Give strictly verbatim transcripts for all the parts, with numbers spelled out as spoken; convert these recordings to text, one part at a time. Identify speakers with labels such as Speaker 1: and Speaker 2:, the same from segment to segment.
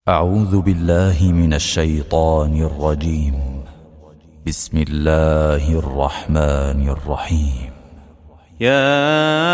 Speaker 1: أعوذ بالله من الشيطان الرجيم. بسم الله الرحمن الرحيم.
Speaker 2: يا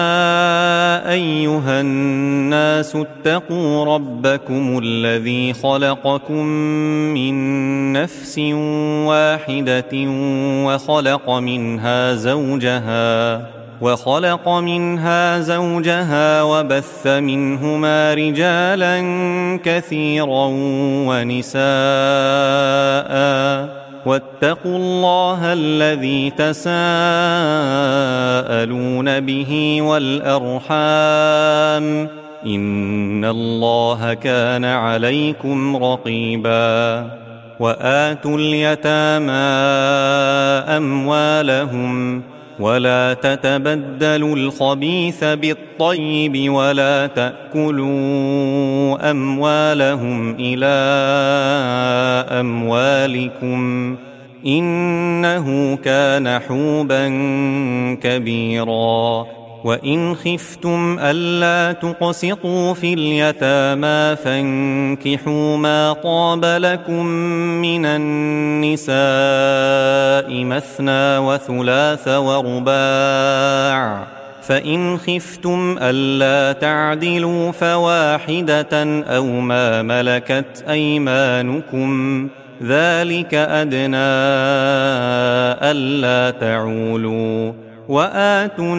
Speaker 2: أيها الناس اتقوا ربكم الذي خلقكم من نفس واحدة وخلق منها زوجها وخلق منها زوجها وبث منهما رجالا كثيرا ونساء، واتقوا الله الذي تساءلون به والأرحام، إن الله كان عليكم رقيبا. وآتوا اليتامى أموالهم ولا تتبدلوا الخبيث بالطيب ولا تأكلوا أموالهم إلى أموالكم، إنه كان حوبا كبيرا. وإن خفتم ألا تقسطوا في اليتامى فانكحوا ما طاب لكم من النساء مثنى وثلاث ورباع، فإن خفتم ألا تعدلوا فواحدة أو ما ملكت أيمانكم، ذلك أدنى ألا تعولوا. وآتوا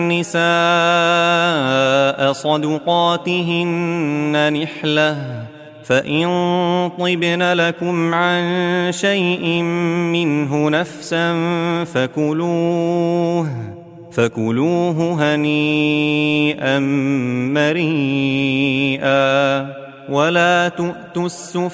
Speaker 2: النساء صدقاتهن نحلة، فإن طبن لكم عن شيء منه نفسا فكلوه فكلوه هنيئا مريئا. ولا تؤتوا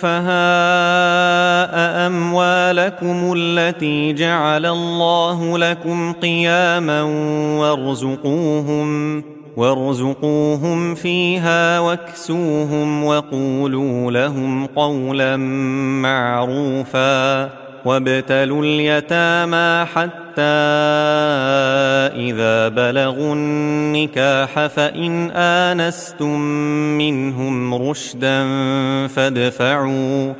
Speaker 2: السفهاء أموالكم التي جعل الله لكم قياما وارزقوهم وارزقوهم فيها واكسوهم وقولوا لهم قولا معروفا. وابتلوا اليتامى حتى إذا بلغوا النكاح فإن آنستم منهم رشدا فادفعوا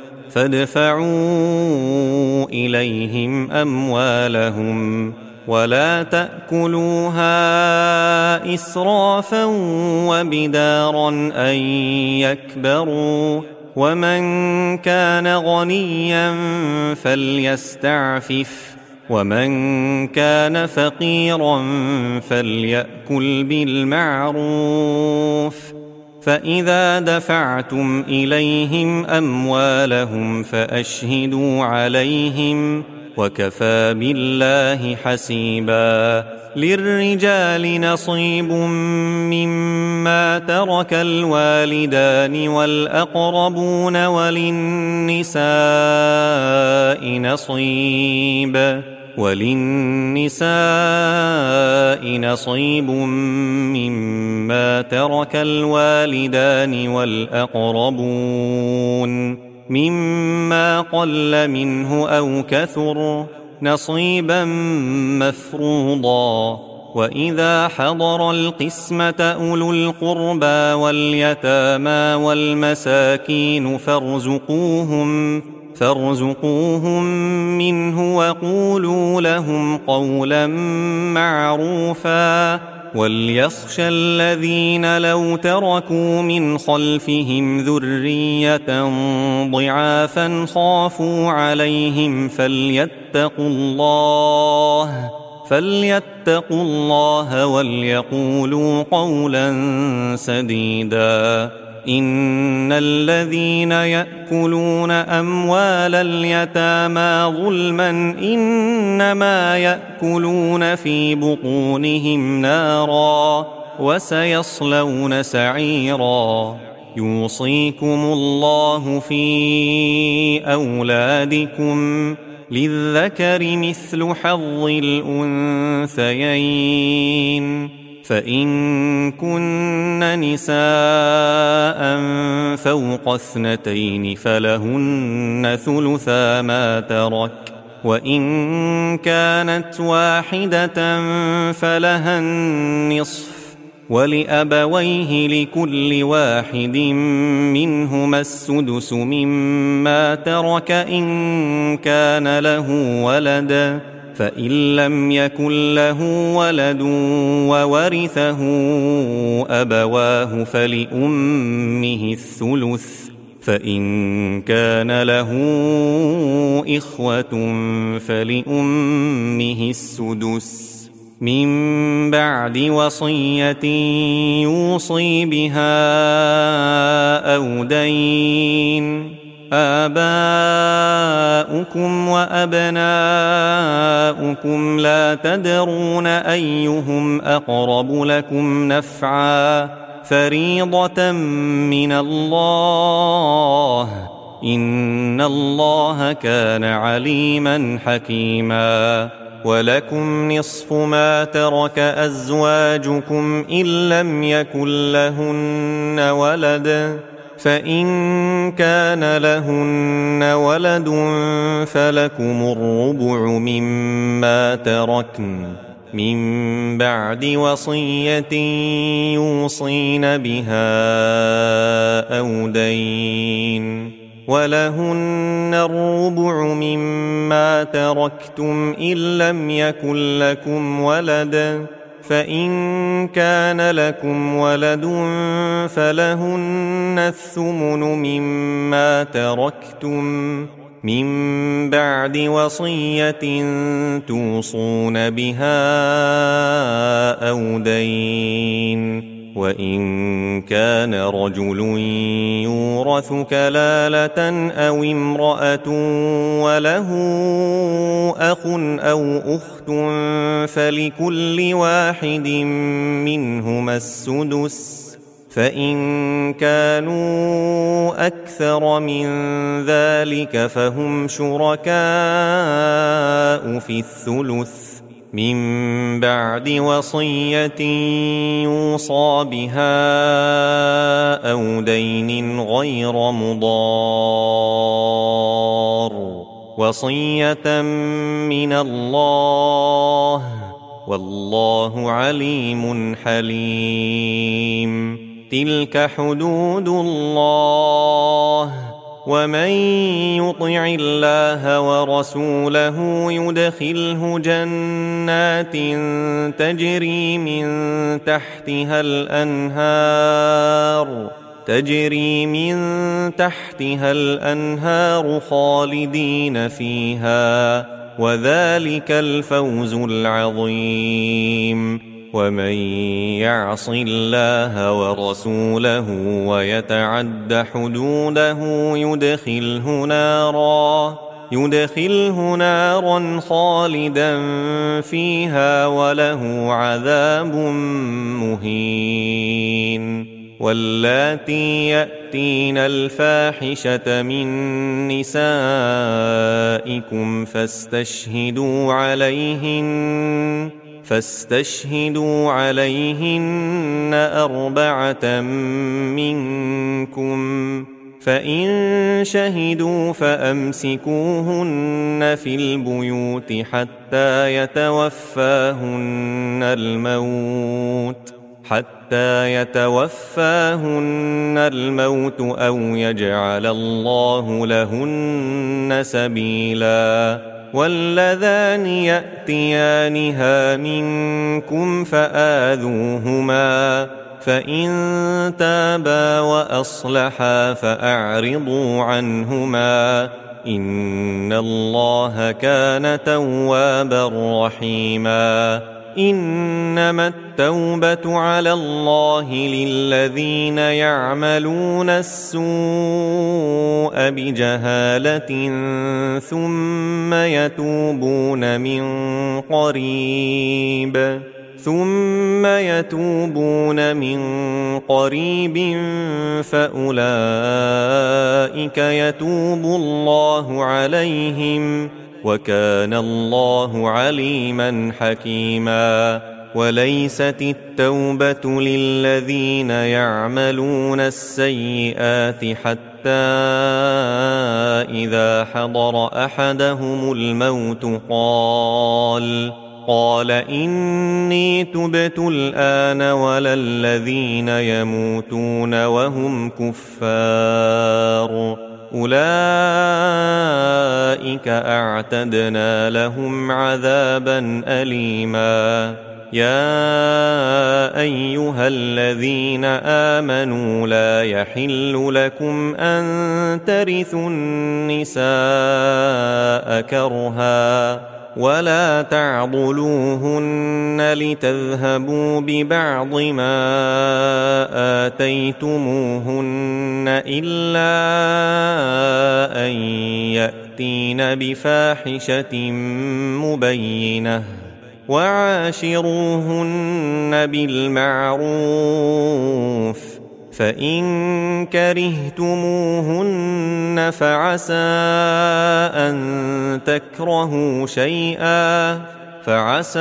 Speaker 2: فادفعوا إليهم أموالهم ولا تأكلوها إسرافا وبدارا أن يكبروا، ومن كان غنيا فليستعفف ومن كان فقيرا فليأكل بالمعروف. فإذا دفعتم إليهم أموالهم فأشهدوا عليهم، وكفى بالله حسيبا. للرجال نصيب مما ترك الوالدان والأقربون وللنساء نصيب وللنساء نصيب مما ترك الوالدان والأقربون مما قل منه أو كثر، نصيبا مفروضا. وإذا حضر القسمة أولو القربى واليتامى والمساكين فارزقوهم فارزقوهم منه وقولوا لهم قولا معروفا. وليخشى الذين لو تركوا من خلفهم ذرية ضعافا خافوا عليهم فليتقوا الله فليتقوا الله وليقولوا قولا سديدا. إن الذين يأكلون أموال اليتامى ظلما إنما يأكلون في بطونهم نارا وسيصلون سعيرا. يوصيكم الله في أولادكم، للذكر مثل حظ الأنثيين، فإن كن نساء فوق اثنتين فلهن ثلثا ما ترك، وإن كانت واحدة فلها النصف، ولأبويه لكل واحد منهما السدس مما ترك إن كان له ولد، فإن لم يكن له ولد وورثه أبواه فلأمه الثلث، فإن كان له إخوة فلأمه السدس من بعد وصية يوصي بها أو دين. آباؤكم وأبناؤكم لا تدرون أيهم أقرب لكم نفعا، فريضة من الله، إن الله كان عليما حكيما. ولكم نصف ما ترك أزواجكم إن لم يكن لهن ولد، فإن كان لهن ولد فلكم الربع مما تركن من بعد وصية يوصين بها أو دين. ولهن الربع مما تركتم إن لم يكن لكم ولد، فإن كان لكم ولد فلهن الثمن مما تركتم من بعد وصية توصون بها أو دين. وإن كان رجل يورث كلالة أو امرأة وله أخ أو أخت فلكل واحد منهما السدس، فإن كانوا أكثر من ذلك فهم شركاء في الثلث من بعد وصية يوصى بها أو دين غير مضار، وصية من الله، والله عليم حليم. تلك حدود الله، ومن يطع الله ورسوله يدخله جنات تجري من تحتها الأنهار تجري من تحتها الأنهار خالدين فيها، وذلك الفوز العظيم. ومن يعص الله ورسوله ويتعد حدوده يدخله نارا يدخله نارا خالدا فيها وله عذاب مهين. واللاتي يأتين الفاحشة من نسائكم فاستشهدوا عليهن فاستشهدوا عليهن أربعة منكم، فإن شهدوا فأمسكوهن في البيوت حتى يتوفاهن الموت حتى يتوفاهن الموت أو يجعل الله لهن سبيلا. واللذان يأتيانها منكم فآذوهما، فإن تابا وأصلحا فأعرضوا عنهما، إن الله كان توابا رحيما. إنما التوبة على الله للذين يعملون السوء بجهالة ثم يتوبون من قريب ثم يتوبون من قريب فأولئك يتوب الله عليهم، وكان الله عليما حكيما. وليست التوبة للذين يعملون السيئات حتى إذا حضر أحدهم الموت قال قال إني تبت الآن ولا الذين يموتون وهم كفار أولئك أعتدنا لهم عذابا أليما يا أيها الذين آمنوا لا يحل لكم أن ترثوا النساء كرها ولا تعضلوهن لتذهبوا ببعض ما آتيتموهن إلا أن يأتين بفاحشة مبينة وعاشروهن بالمعروف فإن كرهتموهن فعسى أن تكرهوا شيئا فعسى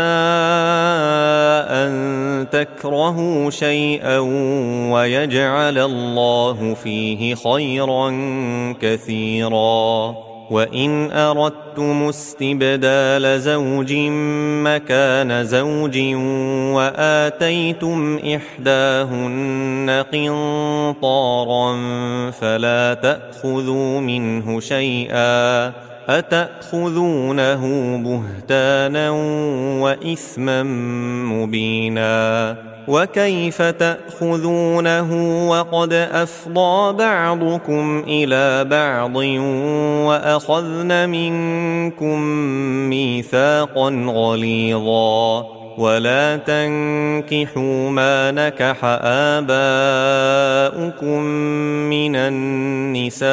Speaker 2: أن تكرهوا شيئا ويجعل الله فيه خيرا كثيرا وإن أردتم استبدال زوج مكان زوج وآتيتم إحداهن قنطارا فلا تأخذوا منه شيئا أتأخذونه بهتانا وإثما مبينا وكيف تأخذونه وقد أفضى بعضكم إلى بعض وأخذن منكم ميثاقا غليظا ولا تنكحوا ما نكح آباؤكم من النساء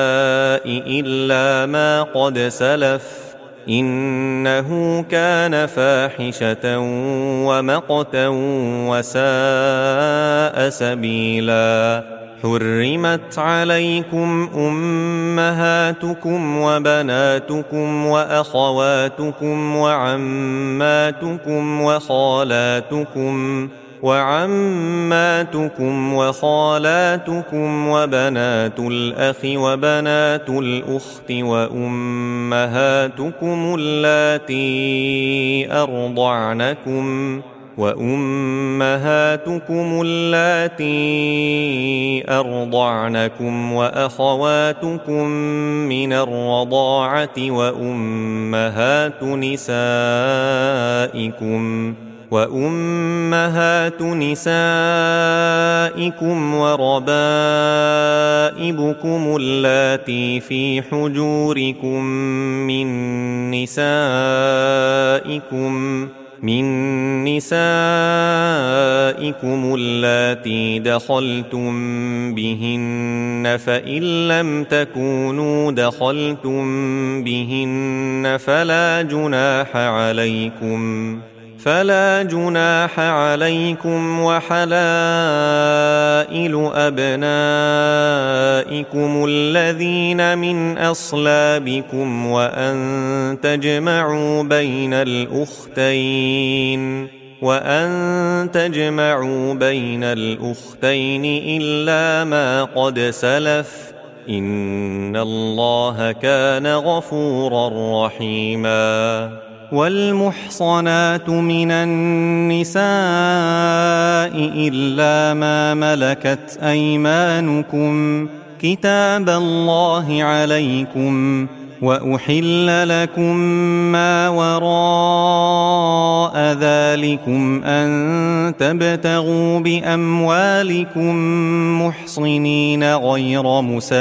Speaker 2: إلا ما قد سلف إنه كان فاحشة ومقتا وساء سبيلا حرمت عليكم أمهاتكم وبناتكم وأخواتكم وعماتكم وخالاتكم وعماتكم وخالاتكم وبنات الأخ وبنات الأخت وأمهاتكم اللاتي أرضعنكم وأمهاتكم اللاتي أرضعنكم وأخواتكم من الرضاعة وأمهات نسائكم وأمهات نسائكم وربائبكم اللاتي في حجوركم من نسائكم من نسائكم اللاتي دخلتم بهن فإن لم تكونوا دخلتم بهن فلا جناح عليكم فلا جناح عليكم وحلائل أبنائكم الذين من أصلابكم وأن تجمعوا بين الأختين وأن تجمعوا بين الأختين إلا ما قد سلف إن الله كان غفورا رحيما والمحصنات من النساء إلا ما ملكت أيمانكم كتاب الله عليكم وأحل لكم ما وراء ذلكم أن تبتغوا بأموالكم محصنين غير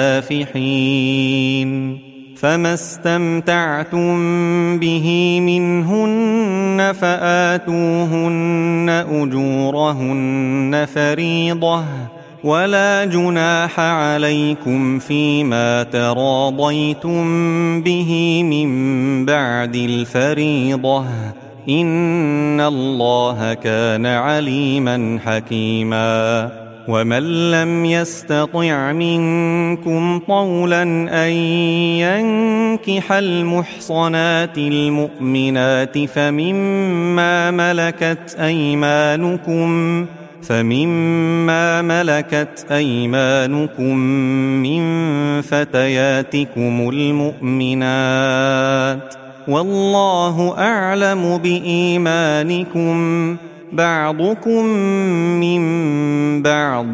Speaker 2: مسافحين فما استمتعتم به منهن فآتوهن أجورهن فريضة ولا جناح عليكم فيما تراضيتم به من بعد الفريضة إن الله كان عليما حكيما ومن لم يستطع منكم طولا أن ينكح المحصنات المؤمنات فمما ملكت أيمانكم فمما ملكت أيمانكم من فتياتكم المؤمنات والله أعلم بإيمانكم بعضكم من بعض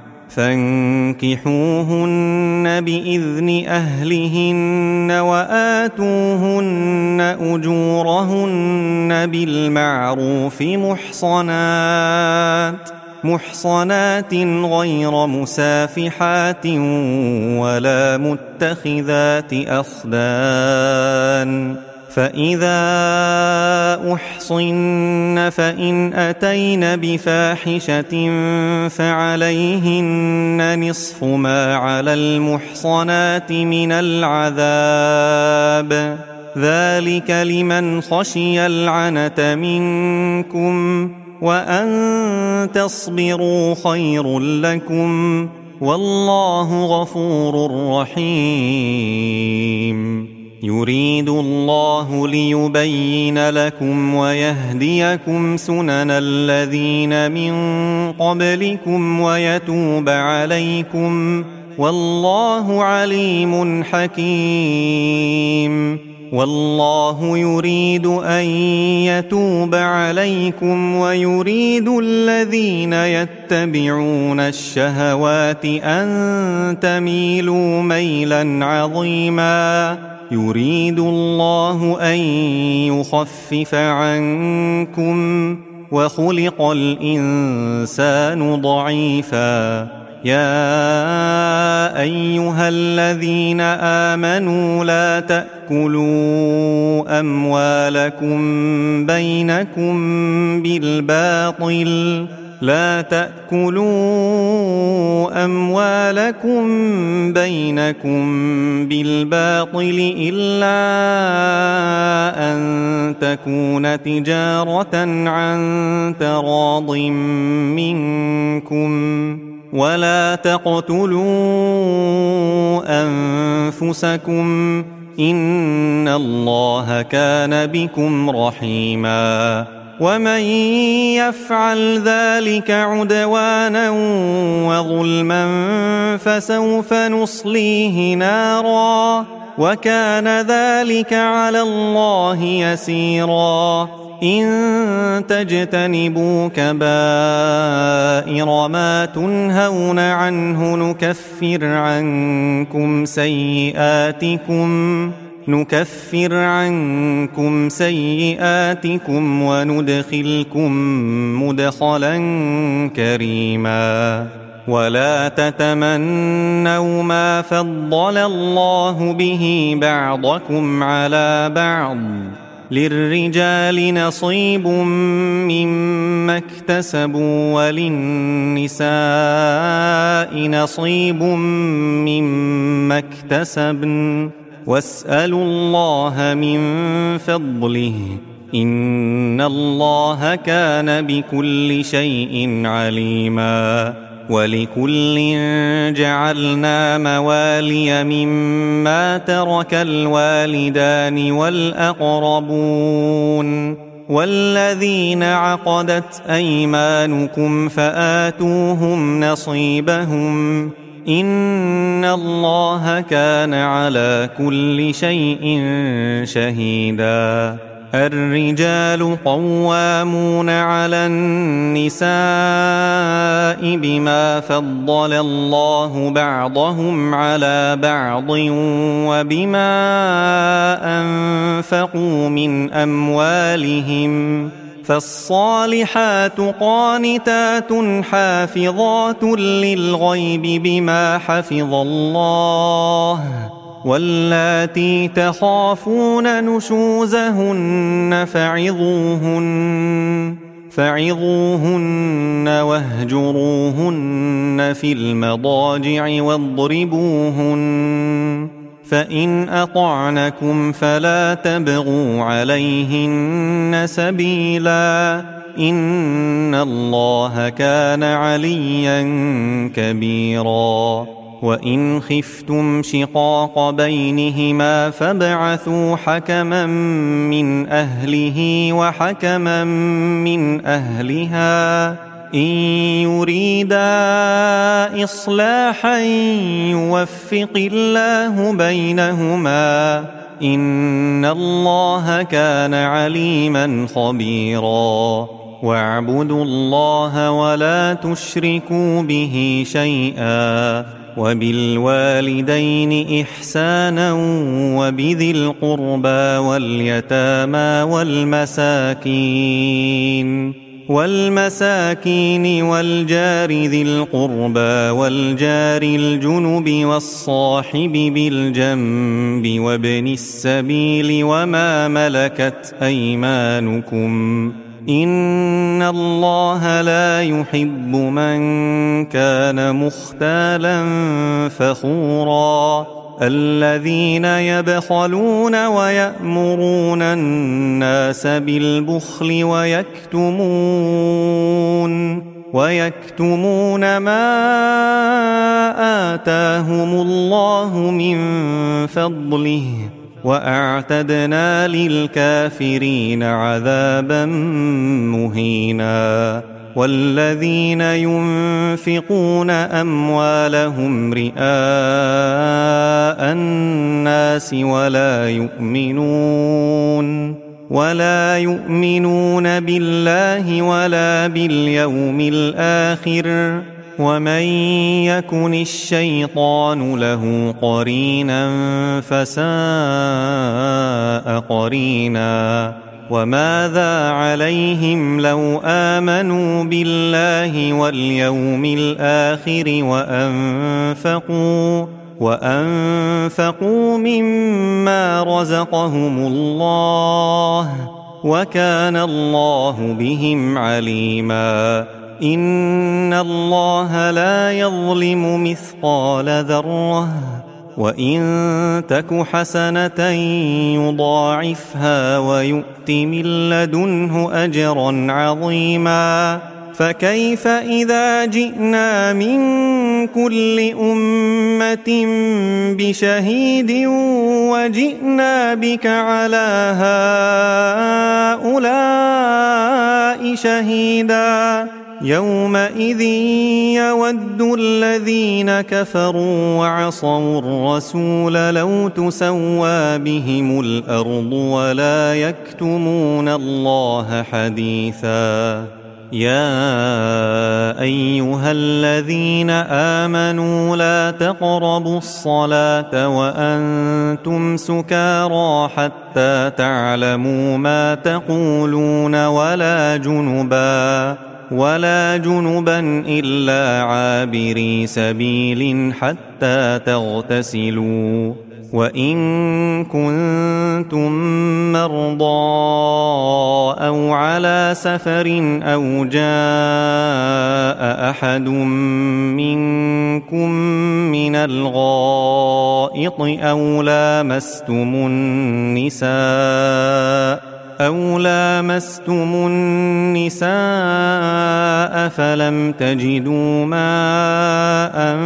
Speaker 2: فانكحوهن بإذن أهلهن وآتوهن أجورهن بالمعروف محصنات محصنات غير مسافحات ولا متخذات أخدان فإذا أحصن فإن أتين بفاحشة فعليهن نصف ما على المحصنات من العذاب ذلك لمن خشي العنة منكم وأن تصبروا خير لكم والله غفور رحيم يريد الله ليبين لكم ويهديكم سنن الذين من قبلكم ويتوب عليكم والله عليم حكيم والله يريد أن يتوب عليكم ويريد الذين يتبعون الشهوات أن تميلوا ميلا عظيما يريد الله أن يخفف عنكم وخلق الإنسان ضعيفا يا أيها الذين آمنوا لا تأكلوا أموالكم بينكم بالباطل لا تأكلوا أموالكم بينكم بالباطل إلا أن تكون تجارة عن تراض منكم ولا تقتلوا أنفسكم إن الله كان بكم رحيما ومن يفعل ذلك عدوانا وظلما فسوف نصليه نارا وكان ذلك على الله يسيرا إن تجتنبوا كبائر ما تنهون عنه نكفر عنكم سيئاتكم نكفر عنكم سيئاتكم وندخلكم مدخلا كريما ولا تتمنوا ما فضل الله به بعضكم على بعض للرجال نصيب مما اكتسبوا وللنساء نصيب مما اكتسبن واسألوا الله من فضله إن الله كان بكل شيء عليما ولكل جعلنا موالي مما ترك الوالدان والأقربون والذين عقدت أيمانكم فآتوهم نصيبهم إن الله كان على كل شيء شهيدا الرجال قوامون على النساء بما فضل الله بعضهم على بعض وبما أنفقوا من أموالهم فالصالحات قانتات حافظات للغيب بما حفظ الله واللاتي تخافون نشوزهن فعظوهن فعظوهن واهجروهن في المضاجع واضربوهن فإن أطعنكم فلا تبغوا عليهن سبيلا إن الله كان عليا كبيرا وإن خفتم شقاق بينهما فابعثوا حكما من أهله وحكما من أهلها إن يريدا إصلاحا يوفق الله بينهما إن الله كان عليما خبيرا واعبدوا الله ولا تشركوا به شيئا وبالوالدين إحسانا وبذي القربى واليتامى والمساكين والمساكين والجار ذي القربى والجار الجنب والصاحب بالجنب وابن السبيل وما ملكت أيمانكم إن الله لا يحب من كان مختالا فخورا الذين يبخلون ويأمرون الناس بالبخل ويكتمون ويكتمون ما آتاهم الله من فضله وأعتدنا للكافرين عذابا مهينا والذين ينفقون أموالهم رئاء الناس ولا يؤمنون ولا يؤمنون بالله ولا باليوم الآخر ومن يكن الشيطان له قرينا فساء قرينا وماذا عليهم لو آمنوا بالله واليوم الآخر وأنفقوا وأنفقوا مما رزقهم الله وكان الله بهم عليما إن الله لا يظلم مثقال ذرة وإن تك حسنة يضاعفها ويؤت من لدنه أجرا عظيما فكيف إذا جئنا من كل أمة بشهيد وجئنا بك على هؤلاء شهيدا يومئذ يود الذين كفروا وعصوا الرسول لو تسوى بهم الأرض ولا يكتمون الله حديثا يا أيها الذين آمنوا لا تقربوا الصلاة وأنتم سكارى حتى تعلموا ما تقولون ولا جنبا ولا جنبا إلا عابري سبيل حتى تغتسلوا وإن كنتم مرضى أو على سفر أو جاء أحد منكم من الغائط أو لامستم النساء أو لامستم النساء فلم تجدوا ماء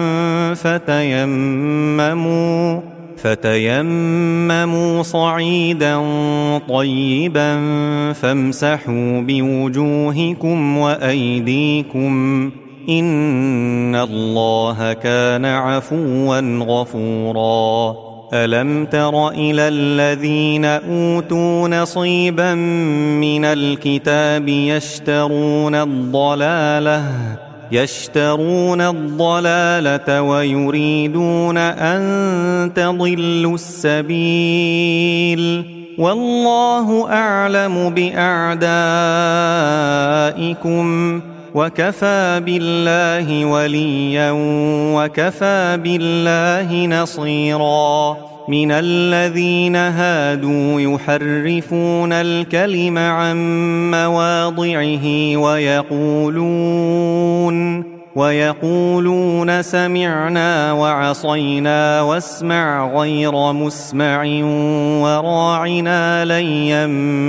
Speaker 2: فتيمموا فتيمموا صعيدا طيبا فامسحوا بوجوهكم وأيديكم إن الله كان عفوا غفورا ألم تر إلى الذين أوتوا نصيبا من الكتاب يشترون الضلالة يشترون الضلالة ويريدون أن تضلوا السبيل والله أعلم بأعدائكم وكفى بالله وليا وكفى بالله نصيرا من الذين هادوا يحرفون الكلم عن مواضعه ويقولون ويقولون سمعنا وعصينا واسمع غير مسمع وراعنا ليا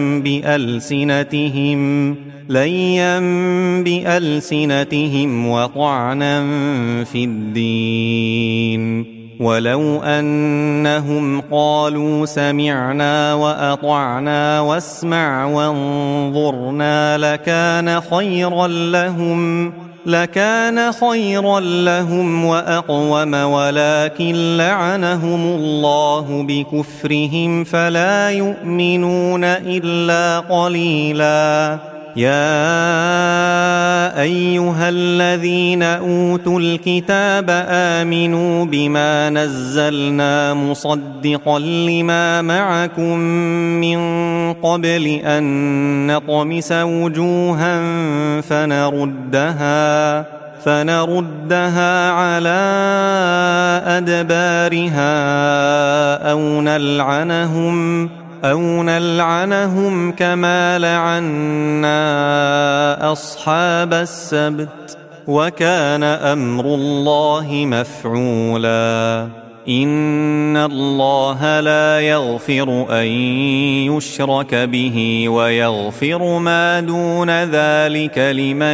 Speaker 2: بألسنتهم ليا بألسنتهم وطعنا في الدين ولو أنهم قالوا سمعنا وأطعنا واسمع وانظرنا لكان خيرا لهم لكان خيرا لهم وأقوم، ولكن لعنهم الله بكفرهم فلا يؤمنون إلا قليلا. يا أيها الذين أوتوا الكتاب آمنوا بما نزلنا مصدقا لما معكم من قبل أن نطمس وجوها فنردها فنردها على أدبارها أو نلعنهم أو نلعنهم كما لعنا أصحاب السبت، وكان أمر الله مفعولا. إن الله لا يغفر أن يشرك به ويغفر ما دون ذلك لمن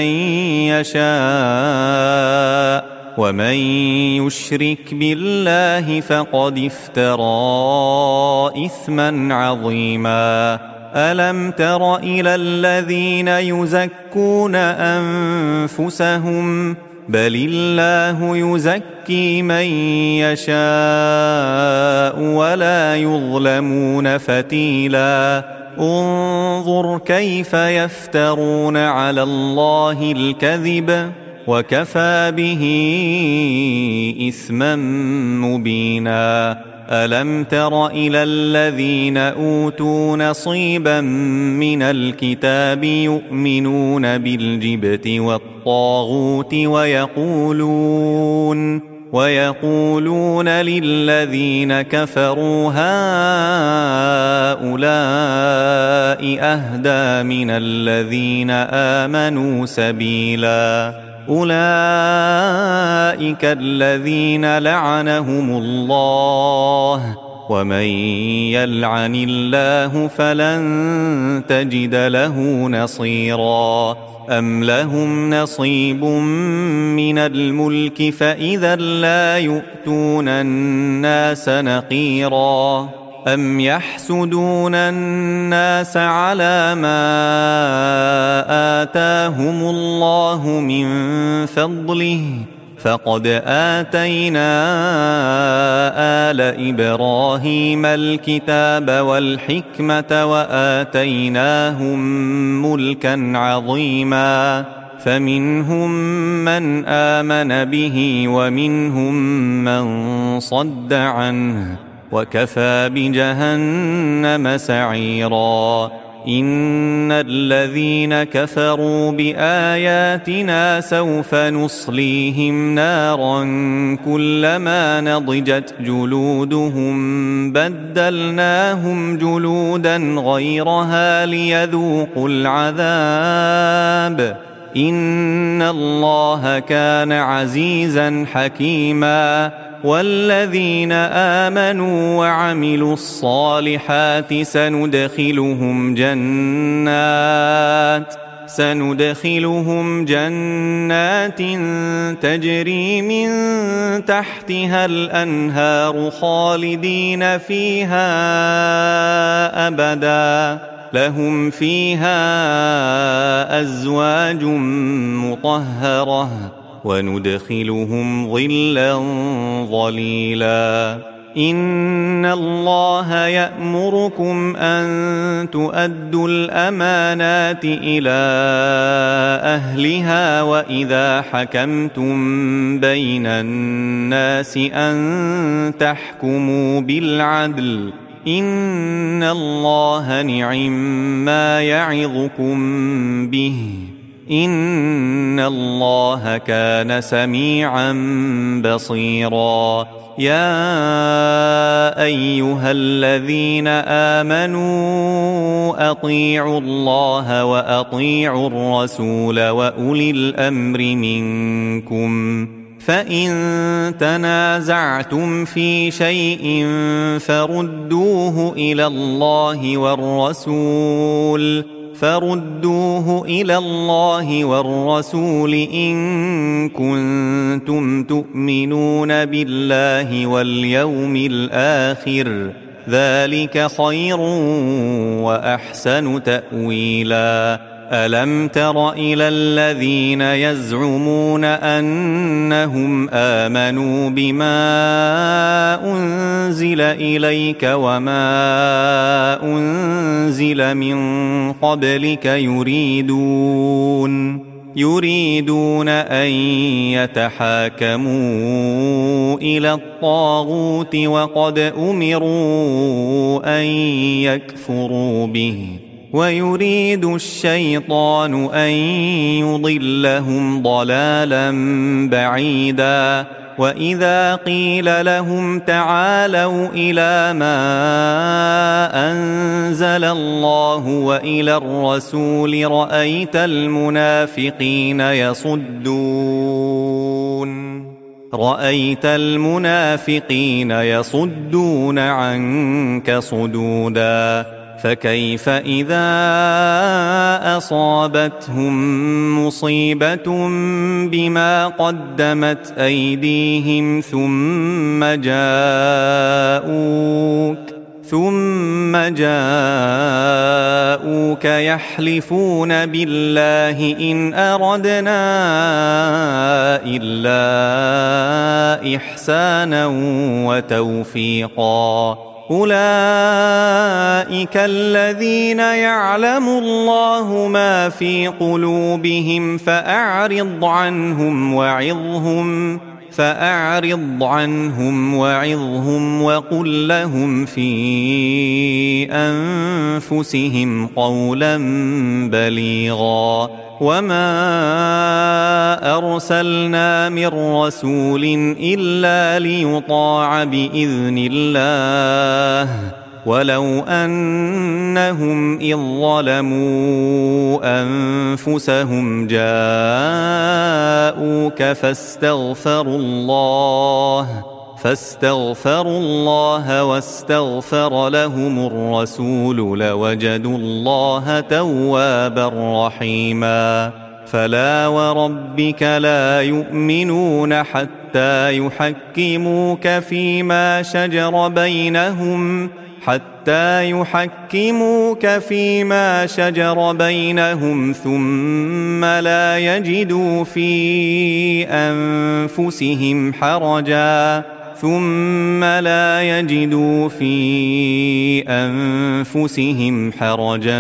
Speaker 2: يشاء، ومن يشرك بالله فقد افترى إثما عظيما. ألم تر إلى الذين يزكون أنفسهم بل الله يزكي من يشاء ولا يظلمون فتيلا. انظر كيف يفترون على الله الكذب وكفى به إثما مبينا. ألم تر إلى الذين أوتوا نصيبا من الكتاب يؤمنون بالجبت والطاغوت ويقولون ويقولون للذين كفروا هؤلاء أهدى من الذين آمنوا سبيلا. أولئك الذين لعنهم الله، ومن يلعن الله فلن تجد له نصيرا. أم لهم نصيب من الملك فإذا لا يؤتون الناس نقيرا. أم يحسدون الناس على ما آتاهم الله من فضله، فقد آتينا آل إبراهيم الكتاب والحكمة وآتيناهم ملكا عظيما. فمنهم من آمن به ومنهم من صد عنه، وكفى بجهنم سعيرا. إن الذين كفروا بآياتنا سوف نصليهم نارا كلما نضجت جلودهم بدلناهم جلودا غيرها ليذوقوا العذاب. إن الله كان عزيزا حكيما. والذين آمنوا وعملوا الصالحات سندخلهم جنات سندخلهم جنات تجري من تحتها الأنهار خالدين فيها أبدا، لهم فيها أزواج مطهرة وندخلهم ظلا ظليلا. إن الله يأمركم أن تؤدوا الأمانات إلى أهلها وإذا حكمتم بين الناس أن تحكموا بالعدل. إن الله نعم ما يعظكم به، إن الله كان سميعا بصيرا. يا أيها الذين آمنوا أطيعوا الله وأطيعوا الرسول وأولي الأمر منكم، فإن تنازعتم في شيء فردوه إلى الله والرسول فردوه إلى الله والرسول إن كنتم تؤمنون بالله واليوم الآخر، ذلك خير وأحسن تأويلا. ألم تر إلى الذين يزعمون أنهم آمنوا بما أنزل إليك وما أنزل من قبلك يريدون يريدون أن يتحاكموا إلى الطاغوت وقد أمروا أن يكفروا به ويريد الشيطان أن يضلهم ضلالا بعيدا وإذا قيل لهم تعالوا إلى ما أنزل الله وإلى الرسول رأيت المنافقين يصدون رأيت المنافقين يصدون عنك صدودا فكيف إذا أصابتهم مصيبة بما قدمت أيديهم ثم جاءوك ثم جاءوك يحلفون بالله إن أردنا إلا إحسانا وتوفيقا أولئك الذين يعلم الله ما في قلوبهم فأعرض عنهم وعظهم فأعرض عنهم وعظهم وقل لهم في أنفسهم قولا بليغا وما أرسلنا من رسول إلا ليطاع بإذن الله ولو أنهم إذ ظلموا أنفسهم جاءوك فاستغفروا الله فاستغفروا الله واستغفر لهم الرسول لوجدوا الله توابا رحيما فلا وربك لا يؤمنون حتى يحكموك فيما شجر بينهم حتى يحكموك فيما شجر بينهم ثم لا يجدوا في أنفسهم حرجا ثم لا يجدوا في أنفسهم حرجا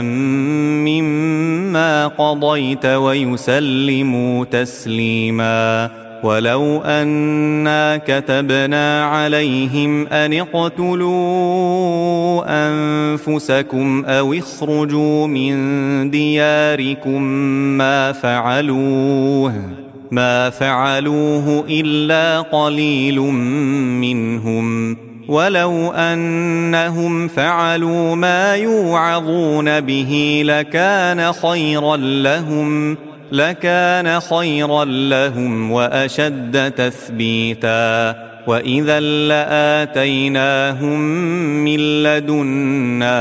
Speaker 2: مما قضيت ويسلموا تسليما ولو أنا كتبنا عليهم أن اقتلوا أنفسكم أو اخرجوا من دياركم ما فعلوه ما فعلوه إلا قليل منهم ولو أنهم فعلوا ما يوعظون به لكان خيرا لهم لكان خيرا لهم وأشد تثبيتا وإذا لآتيناهم من لدنا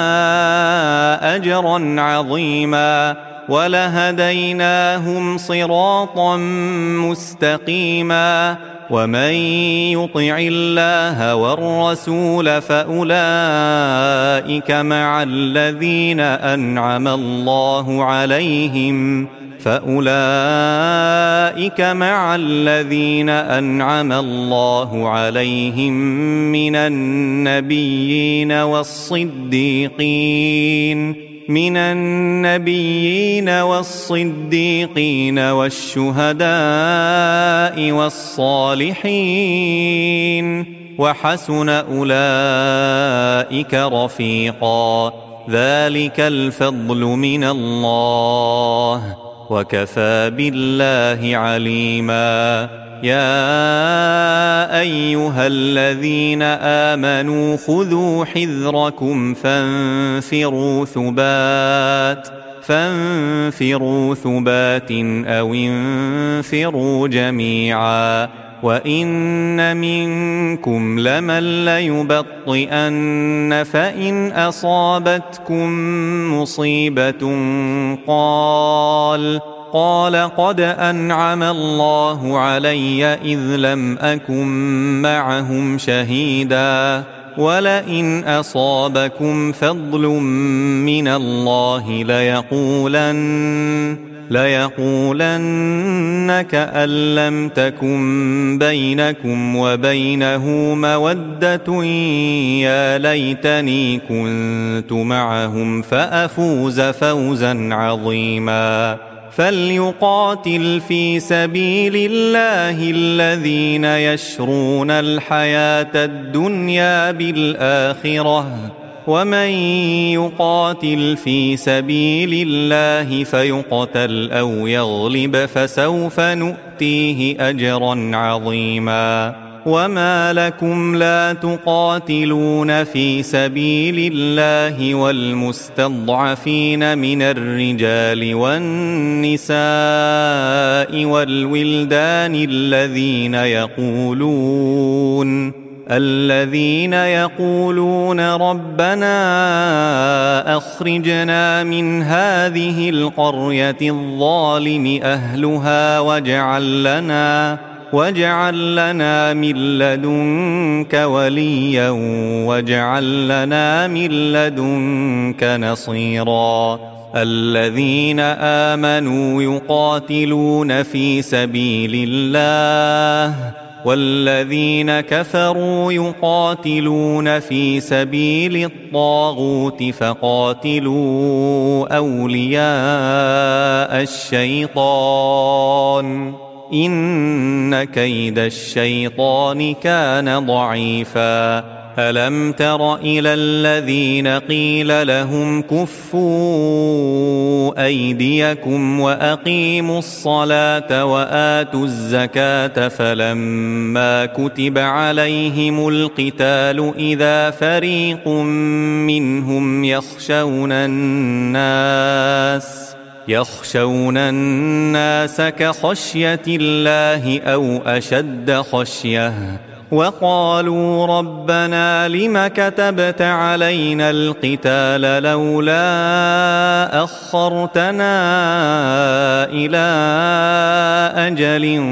Speaker 2: أجرا عظيما ولهديناهم صراطا مستقيما ومن يطع الله والرسول فأولئك مع الذين أنعم الله عليهم فأولئك مع الذين أنعم الله عليهم من النبيين والصديقين من النبيين والصديقين والشهداء والصالحين وحسن أولئك رفيقا ذلك الفضل من الله وكفى بالله عليما يا أيها الذين آمنوا خذوا حذركم فانفروا ثبات فانفروا ثبات أو انفروا جميعا وإن منكم لمن ليبطئن فإن أصابتكم مصيبة قال قال قد أنعم الله علي إذ لم أكن معهم شهيدا ولئن أصابكم فضل من الله ليقولن ليقولن كأن لم تكن بينكم وبينه مودة يا ليتني كنت معهم فأفوز فوزا عظيما. فليقاتل في سبيل الله الذين يشرون الحياة الدنيا بالآخرة، ومن يقاتل في سبيل الله فيقتل أو يغلب فسوف نؤتيه أجرا عظيما. وما لكم لا تقاتلون في سبيل الله والمستضعفين من الرجال والنساء والولدان الذين يقولون الذين يقولون ربنا أخرجنا من هذه القرية الظالم أهلها واجعل لنا واجعل لنا من لدنك وليا واجعل لنا من لدنك نصيرا. الذين آمنوا يقاتلون في سبيل الله والذين كفروا يقاتلون في سبيل الطاغوت فقاتلوا أولياء الشيطان إن كيد الشيطان كان ضعيفا. ألم تر إلى الذين قيل لهم كفوا أيديكم وأقيموا الصلاة وآتوا الزكاة فلما كتب عليهم القتال إذا فريق منهم يخشون الناس يخشون الناس كخشية الله أو أشد خشية وقالوا ربنا لم كتبت علينا القتال لولا أخرتنا إلى أجل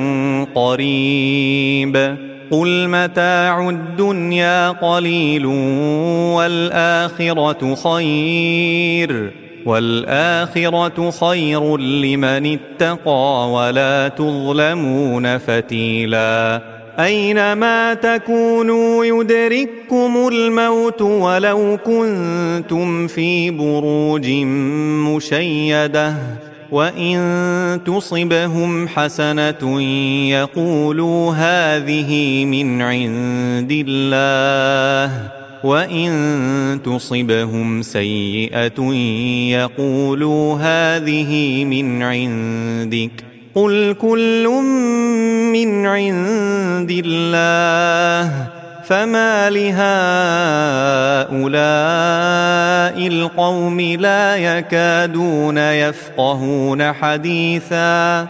Speaker 2: قريب قل متاع الدنيا قليل والآخرة خير والآخرة خير لمن اتقى ولا تظلمون فتيلا. أينما تكونوا يدرككم الموت ولو كنتم في بروج مشيدة وإن تصبهم حسنة يقولوا هذه من عند الله وإن تصبهم سيئة يقولوا هذه من عندك قل كل من عند الله فما لهؤلاء القوم لا يكادون يفقهون حديثا.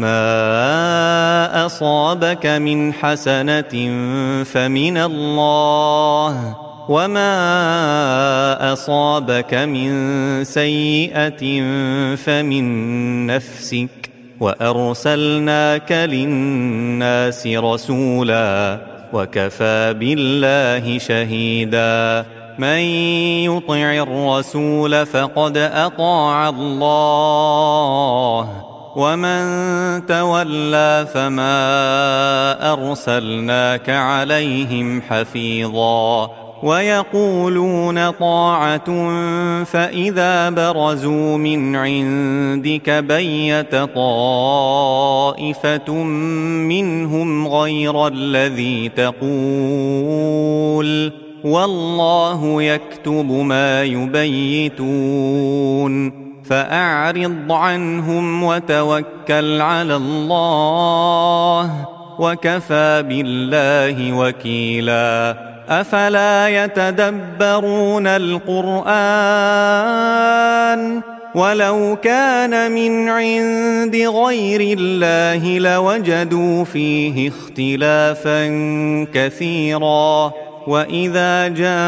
Speaker 2: ما أصابك من حسنة فمن الله وما أصابك من سيئة فمن نفسك وأرسلناك للناس رسولا وكفى بالله شهيدا. من يطع الرسول فقد أطاع الله ومن تولى فما أرسلناك عليهم حفيظا. ويقولون طاعة فإذا برزوا من عندك بيت طائفة منهم غير الذي تقول والله يكتب ما يبيتون فأعرض عنهم وتوكل على الله وكفى بالله وكيلا. أفلا يتدبرون القرآن ولو كان من عند غير الله لوجدوا فيه اختلافا كثيرا. وإذا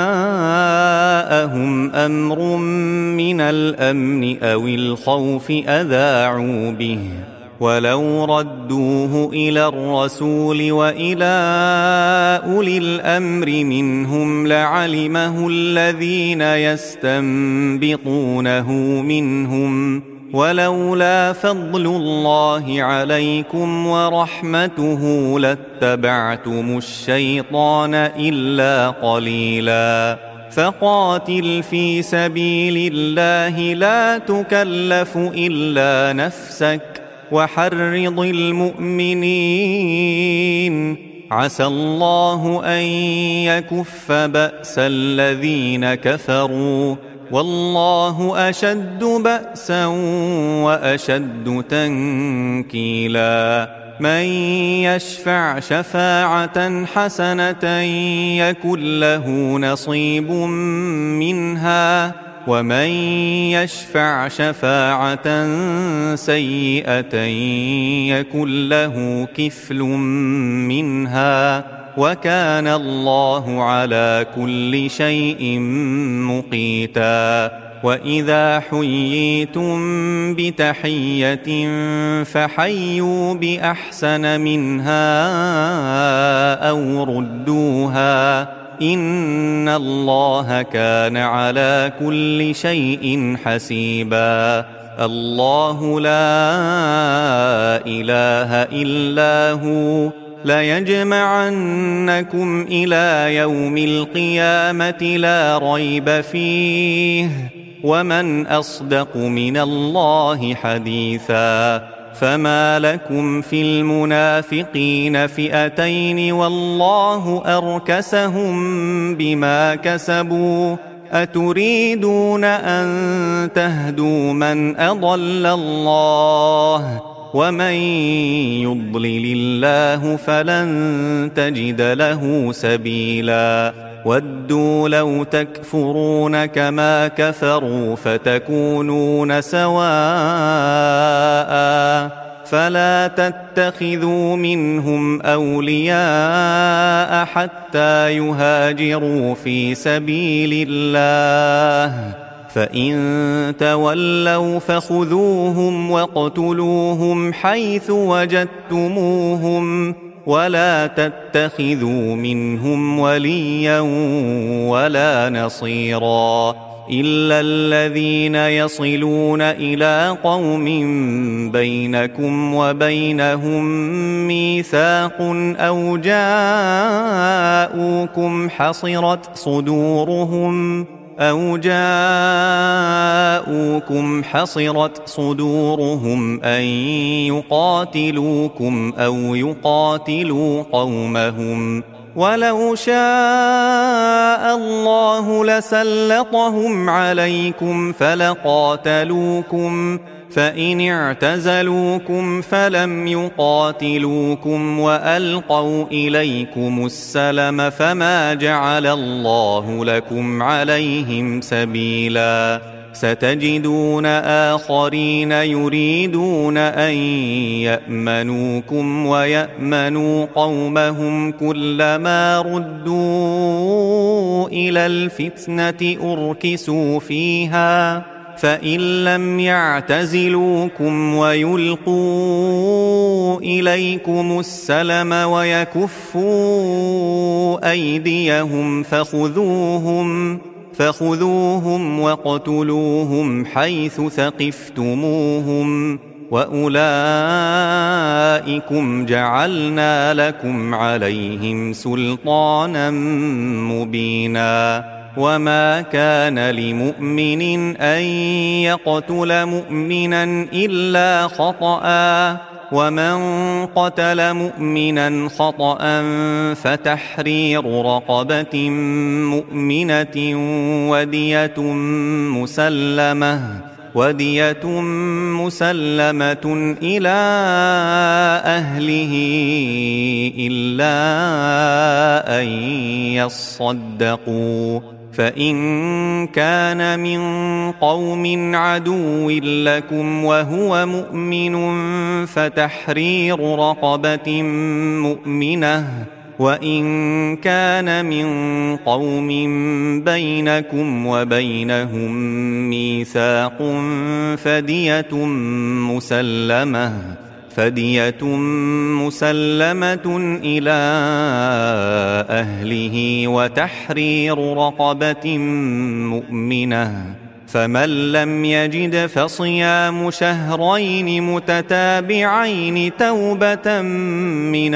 Speaker 2: جاءهم أمر من الأمن أو الخوف أذاعوا به ولو ردوه إلى الرسول وإلى أولي الأمر منهم لعلمه الذين يستنبطونه منهم ولولا فضل الله عليكم ورحمته لاتبعتم الشيطان إلا قليلا فقاتل في سبيل الله لا تكلف إلا نفسك وحرض المؤمنين عسى الله أن يكف بأس الذين كفروا والله أشد بأسا وأشد تنكيلا من يشفع شفاعة حسنة يكن له نصيب منها ومن يشفع شفاعة سيئة يكن له كفل منها وكان الله على كل شيء مقيتا وإذا حييتم بتحية فحيوا بأحسن منها أو ردوها إن الله كان على كل شيء حسيبا الله لا إله إلا هو ليجمعنكم إلى يوم القيامة لا ريب فيه ومن أصدق من الله حديثا فما لكم في المنافقين فئتين والله أركسهم بما كسبوا أتريدون أن تهدوا من أضل الله ومن يضلل الله فلن تجد له سبيلا ودوا لو تكفرون كما كفروا فتكونون سواء فلا تتخذوا منهم أولياء حتى يهاجروا في سبيل الله فإن تولوا فخذوهم واقتلوهم حيث وجدتموهم ولا تتخذوا منهم وليا ولا نصيرا إلا الذين يصلون إلى قوم بينكم وبينهم ميثاق أو جاءوكم حصرت صدورهم أو جاءوكم حصرت صدورهم أن يقاتلوكم أو يقاتلوا قومهم ولو شاء الله لسلطهم عليكم فلقاتلوكم فإن اعتزلوكم فلم يقاتلوكم وألقوا إليكم السلم فما جعل الله لكم عليهم سبيلا ستجدون آخرين يريدون أن يأمنوكم ويأمنوا قومهم كلما ردوا إلى الفتنة أركسوا فيها فإن لم يعتزلوكم ويلقوا إليكم السلم ويكفوا أيديهم فخذوهم فخذوهم واقتلوهم حيث ثقفتموهم وأولئكم جعلنا لكم عليهم سلطانا مبينا وما كان لمؤمن أن يقتل مؤمنا إلا خطأ ومن قتل مؤمنا خطأ فتحرير رقبة مؤمنة ودية مسلمة ودية مسلمة إلى أهله إلا أن يصدقوا فإن كان من قوم عدو لكم وهو مؤمن فتحرير رقبة مؤمنة وإن كان من قوم بينكم وبينهم ميثاق فدية مسلمة فدية مسلمة إلى أهله وتحرير رقبة مؤمنة، فمن لم يجد فصيام شهرين متتابعين توبة من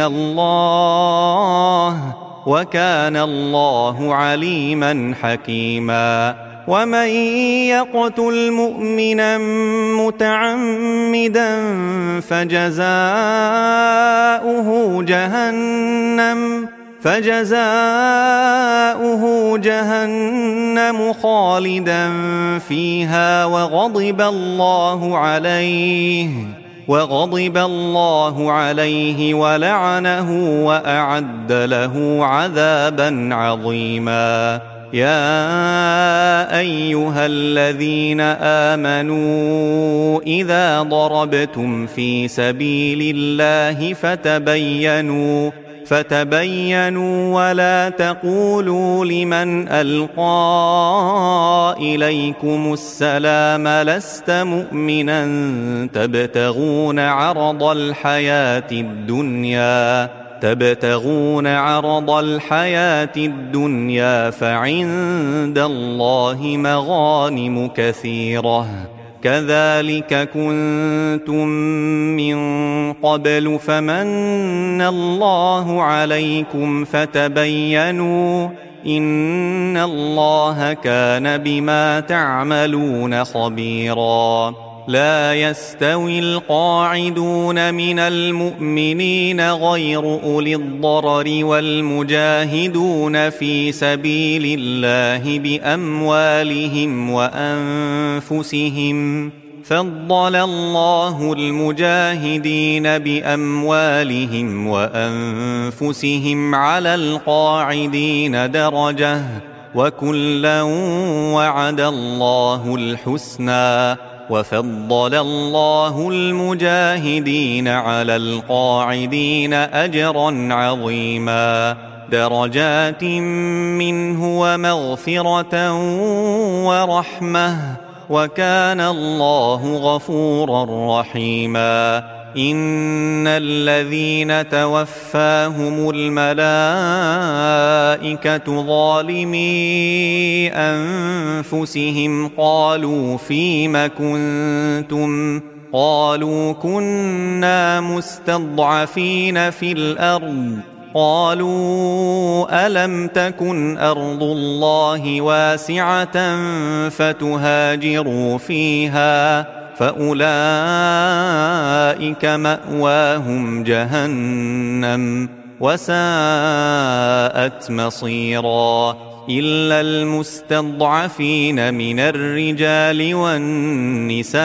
Speaker 2: الله، وكان الله عليما حكيما. ومن يقتل مؤمنا متعمدا فجزاؤه جهنم فجزاؤه جهنم خالدا فيها وغضب الله عليه وغضب الله عليه ولعنه وأعد له عذابا عظيما. يا أيها الذين آمنوا إذا ضربتم في سبيل الله فتبينوا فتبينوا ولا تقولوا لمن ألقى إليكم السلام لست مؤمنا تبتغون عرض الحياة الدنيا تبتغون عرض الحياة الدنيا فعند الله مغانم كثيرة كذلك كنتم من قبل فمن الله عليكم فتبينوا إن الله كان بما تعملون خبيرا. لا يستوي القاعدون من المؤمنين غير أولي الضرر والمجاهدون في سبيل الله بأموالهم وأنفسهم، فضل الله المجاهدين بأموالهم وأنفسهم على القاعدين درجة، وكلا وعد الله الحسنى، وفضل الله المجاهدين على القاعدين أجرا عظيما، درجات منه ومغفرة ورحمة، وكان الله غفورا رحيما. إن الذين توفاهم الملائكة ظالمي أنفسهم قالوا فيم كنتم قالوا كنا مستضعفين في الأرض قالوا ألم تكن أرض الله واسعة فتهاجروا فيها فأولئك مأواهم جهنم وساءت مصيرا. إلا المستضعفين من الرجال والنساء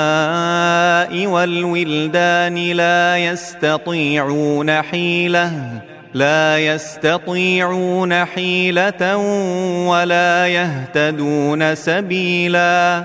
Speaker 2: والولدان لا يستطيعون حيلة لا يستطيعون حيلة ولا يهتدون سبيلا،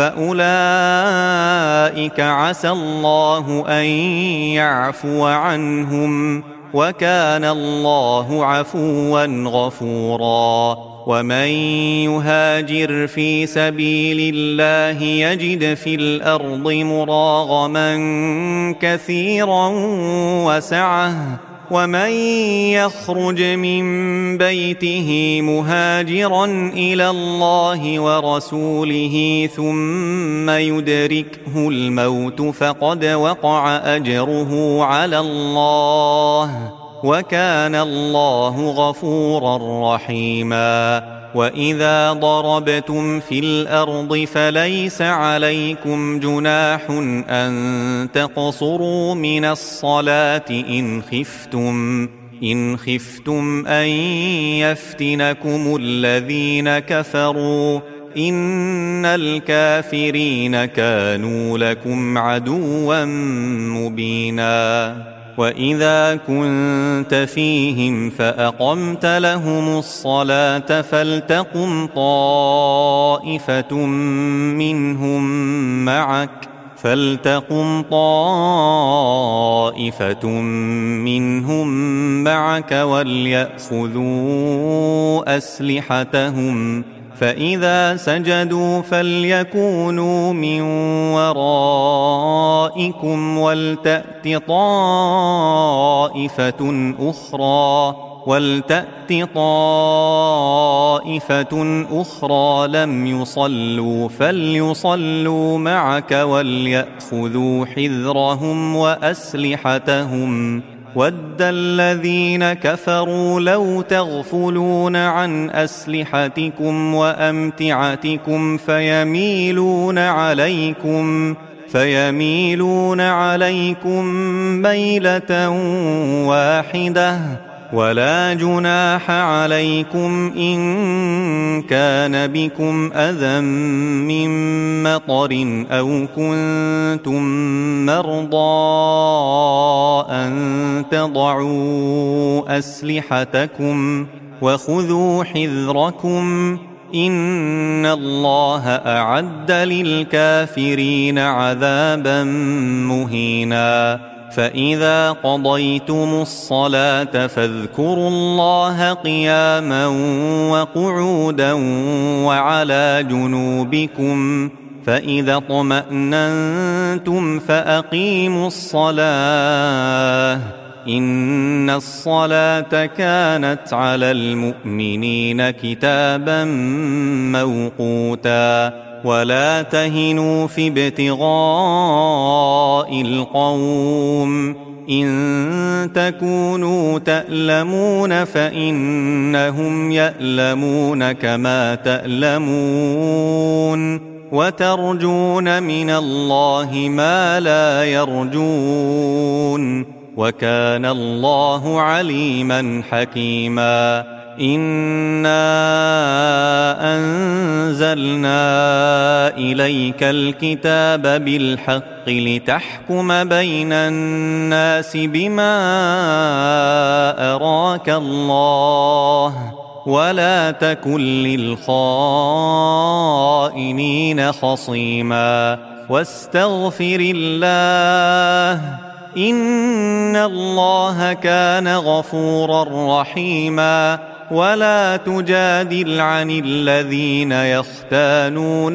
Speaker 2: فأولئك عسى الله أن يعفو عنهم، وكان الله عفوا غفورا. ومن يهاجر في سبيل الله يجد في الأرض مراغما كثيرا وسعة، ومن يخرج من بيته مهاجرا إلى الله ورسوله ثم يدركه الموت فقد وقع أجره على الله، وكان الله غفورا رحيما. وإذا ضربتم في الأرض فليس عليكم جناح أن تقصروا من الصلاة إن خفتم إن خفتم أن يفتنكم الذين كفروا إن الكافرين كانوا لكم عدوا مبينا. وإذا كنت فيهم فأقمت لهم الصلاة فلتقم طائفة منهم معك فلتقم طائفة منهم معك وليأخذوا أسلحتهم فإذا سجدوا فليكونوا من ورائكم ولتأت طائفة أخرى ولتأت طائفة أخرى لم يصلوا فليصلوا معك وليأخذوا حذرهم وأسلحتهم ود الذين كفروا لو تغفلون عن أسلحتكم وأمتعتكم فيميلون عليكم فيميلون عليكم ميلة واحدة ولا جناح عليكم إن كان بكم أذى من مطر أو كنتم مرضى أن تضعوا أسلحتكم وخذوا حذركم إن الله أعد للكافرين عذابا مهينا فإذا قضيتم الصلاة فاذكروا الله قياما وقعودا وعلى جنوبكم فإذا اطمأننتم فأقيموا الصلاة إن الصلاة كانت على المؤمنين كتابا موقوتا ولا تهنوا في ابتغاء القوم إن تكونوا تألمون فإنهم يألمون كما تألمون وترجون من الله ما لا يرجون وكان الله عليما حكيما إنا أنزلنا إليك الكتاب بالحق لتحكم بين الناس بما أراك الله ولا تكن للخائنين خصيما واستغفر الله إن الله كان غفورا رحيما ولا تجادل عن الذين يختانون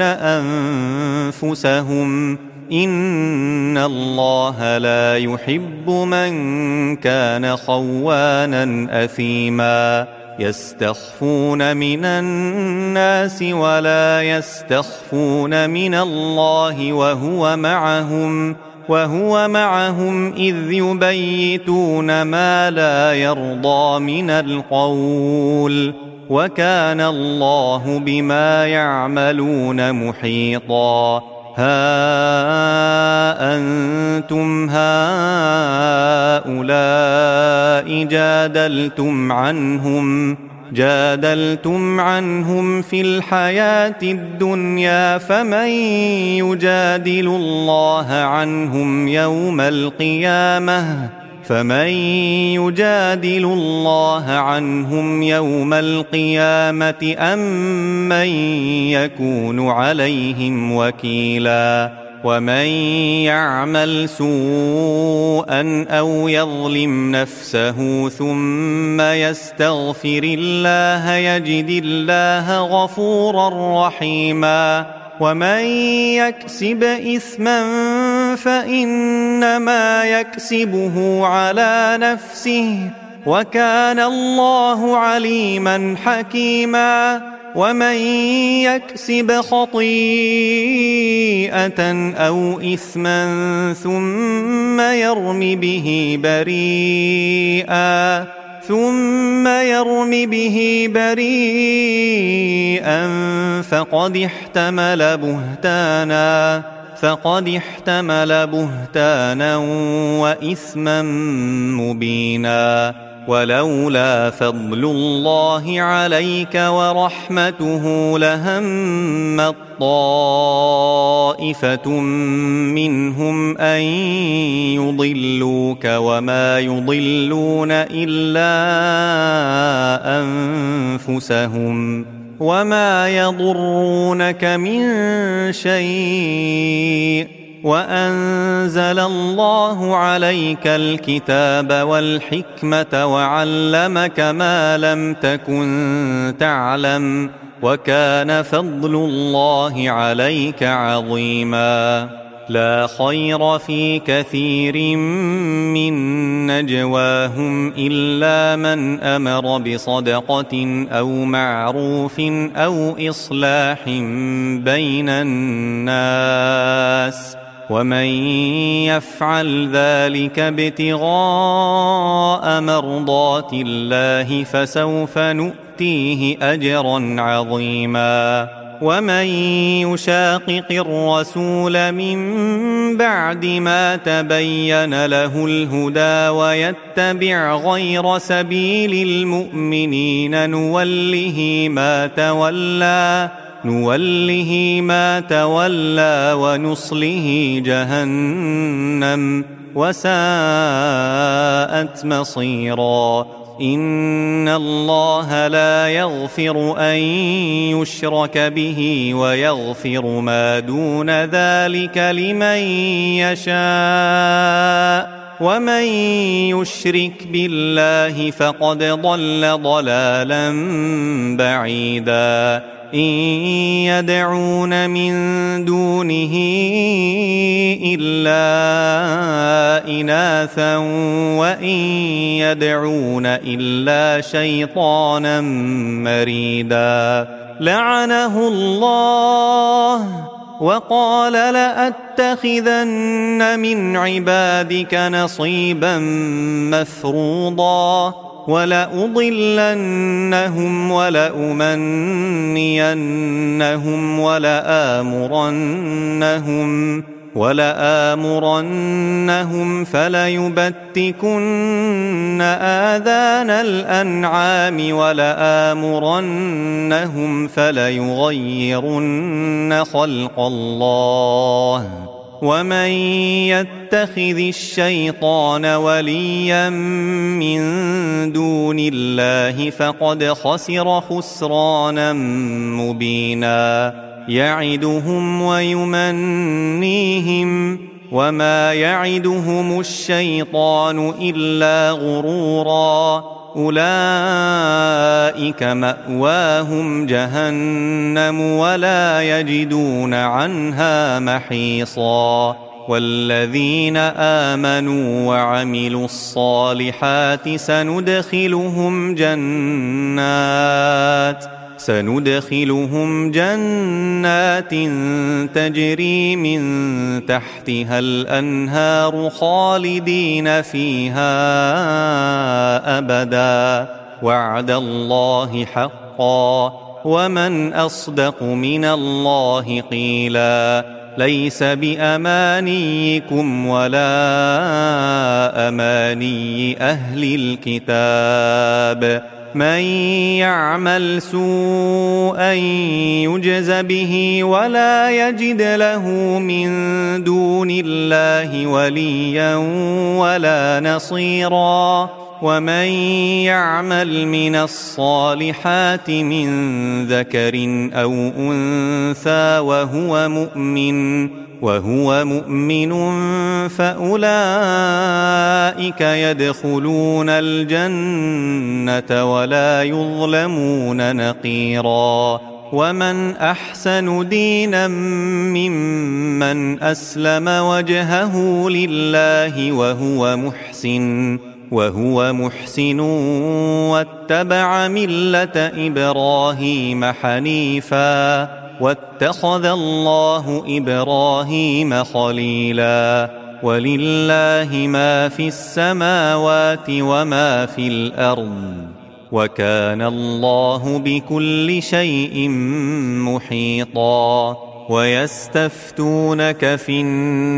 Speaker 2: أنفسهم إن الله لا يحب من كان خوانا أثيما يستخفون من الناس ولا يستخفون من الله وهو معهم وهو معهم إذ يبيتون ما لا يرضى من القول وكان الله بما يعملون محيطا ها أنتم هؤلاء جادلتم عنهم جادلتم عنهم في الحياة الدنيا فمن يجادل الله عنهم يوم القيامة فمن يجادل الله عنهم يوم القيامة أم من يكون عليهم وكيلا ومن يعمل سوءا أو يظلم نفسه ثم يستغفر الله يجد الله غفورا رحيما ومن يكسب إثما فإنما يكسبه على نفسه وكان الله عليما حكيما ومن يكسب خطيئة أو إثما ثم يرم به بريئا ثم يرم به بريئا فقد احتمل بهتانا فقد احتمل بهتانا وإثما مبينا ولولا فضل الله عليك ورحمته لهمت طائفة منهم أن يضلوك وما يضلون إلا أنفسهم وما يضرونك من شيء وأنزل الله عليك الكتاب والحكمة وعلمك ما لم تكن تعلم وكان فضل الله عليك عظيما. لا خير في كثير من نجواهم إلا من أمر بصدقة أو معروف أو إصلاح بين الناس، ومن يفعل ذلك ابتغاء مرضات الله فسوف نؤتيه أجرا عظيما. ومن يشاقق الرسول من بعد ما تبين له الهدى ويتبع غير سبيل المؤمنين نوله ما تولى نوله ما تولى ونصله جهنم وساءت مصيرا. إن الله لا يغفر أن يشرك به ويغفر ما دون ذلك لمن يشاء، ومن يشرك بالله فقد ضل ضلالا بعيدا. إن يدعون من دونه إلا إناثا وإن يدعون إلا شيطانا مريدا. لعنه الله وقال لأتخذن من عبادك نصيبا مفروضا ولأضلنهم ولأمنينهم ولآمرنهم ولآمرنهم فليبتكن آذان الأنعام ولآمرنهم فليغيرن خلق الله. ومن يتخذ الشيطان وليا من دون الله فقد خسر خسرانا مبينا. يعدهم ويمنيهم وما يعدهم الشيطان إلا غرورا. أولئك مأواهم جهنم ولا يجدون عنها محيصا. والذين آمنوا وعملوا الصالحات سندخلهم جنات سندخلهم جنات تجري من تحتها الأنهار خالدين فيها أبدا. وعد الله حقا ومن أصدق من الله قيلا. ليس بأمانيكم ولا أماني أهل الكتاب. من يعمل سوءا يجز به ولا يجد له من دون الله وليا ولا نصيرا. ومن يعمل من الصالحات من ذكر أو أنثى وهو مؤمن وهو مؤمن فأولئك يدخلون الجنة ولا يظلمون نقيرا. ومن أحسن دينا ممن أسلم وجهه لله وهو محسن وهو محسن واتبع ملة إبراهيم حنيفا واتخذ الله إبراهيم خليلا. ولله ما في السماوات وما في الأرض وكان الله بكل شيء محيطا. ويستفتونك في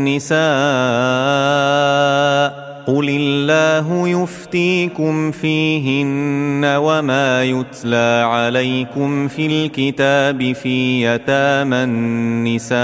Speaker 2: النساء قل الله يفتيكم فيهن وما يتلى عليكم في الكتاب في يتامى النساء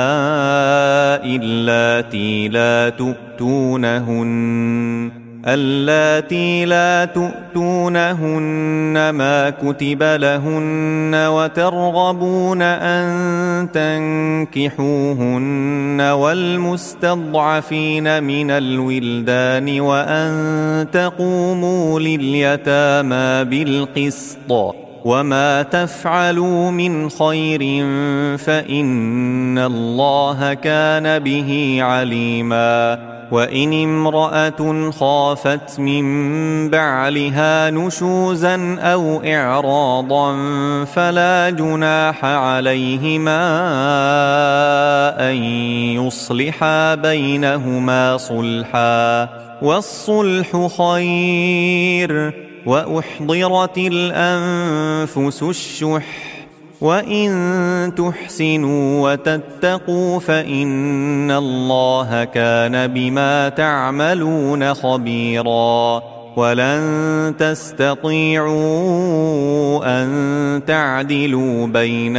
Speaker 2: اللاتي لا تؤتونهن اللاتي لا تؤتونهن ما كتب لهن وترغبون أن تنكحوهن والمستضعفين من الولدان وأن تقوموا لليتامى بالقسط وما تفعلوا من خير فإن الله كان به عليما وإن امرأة خافت من بعلها نشوزا أو إعراضا فلا جناح عليهما أن يصلحا بينهما صلحا والصلح خير وأحضرت الأنفس الشح وإن تحسنوا وتتقوا فإن الله كان بما تعملون خبيرا ولن تستطيعوا أن تعدلوا بين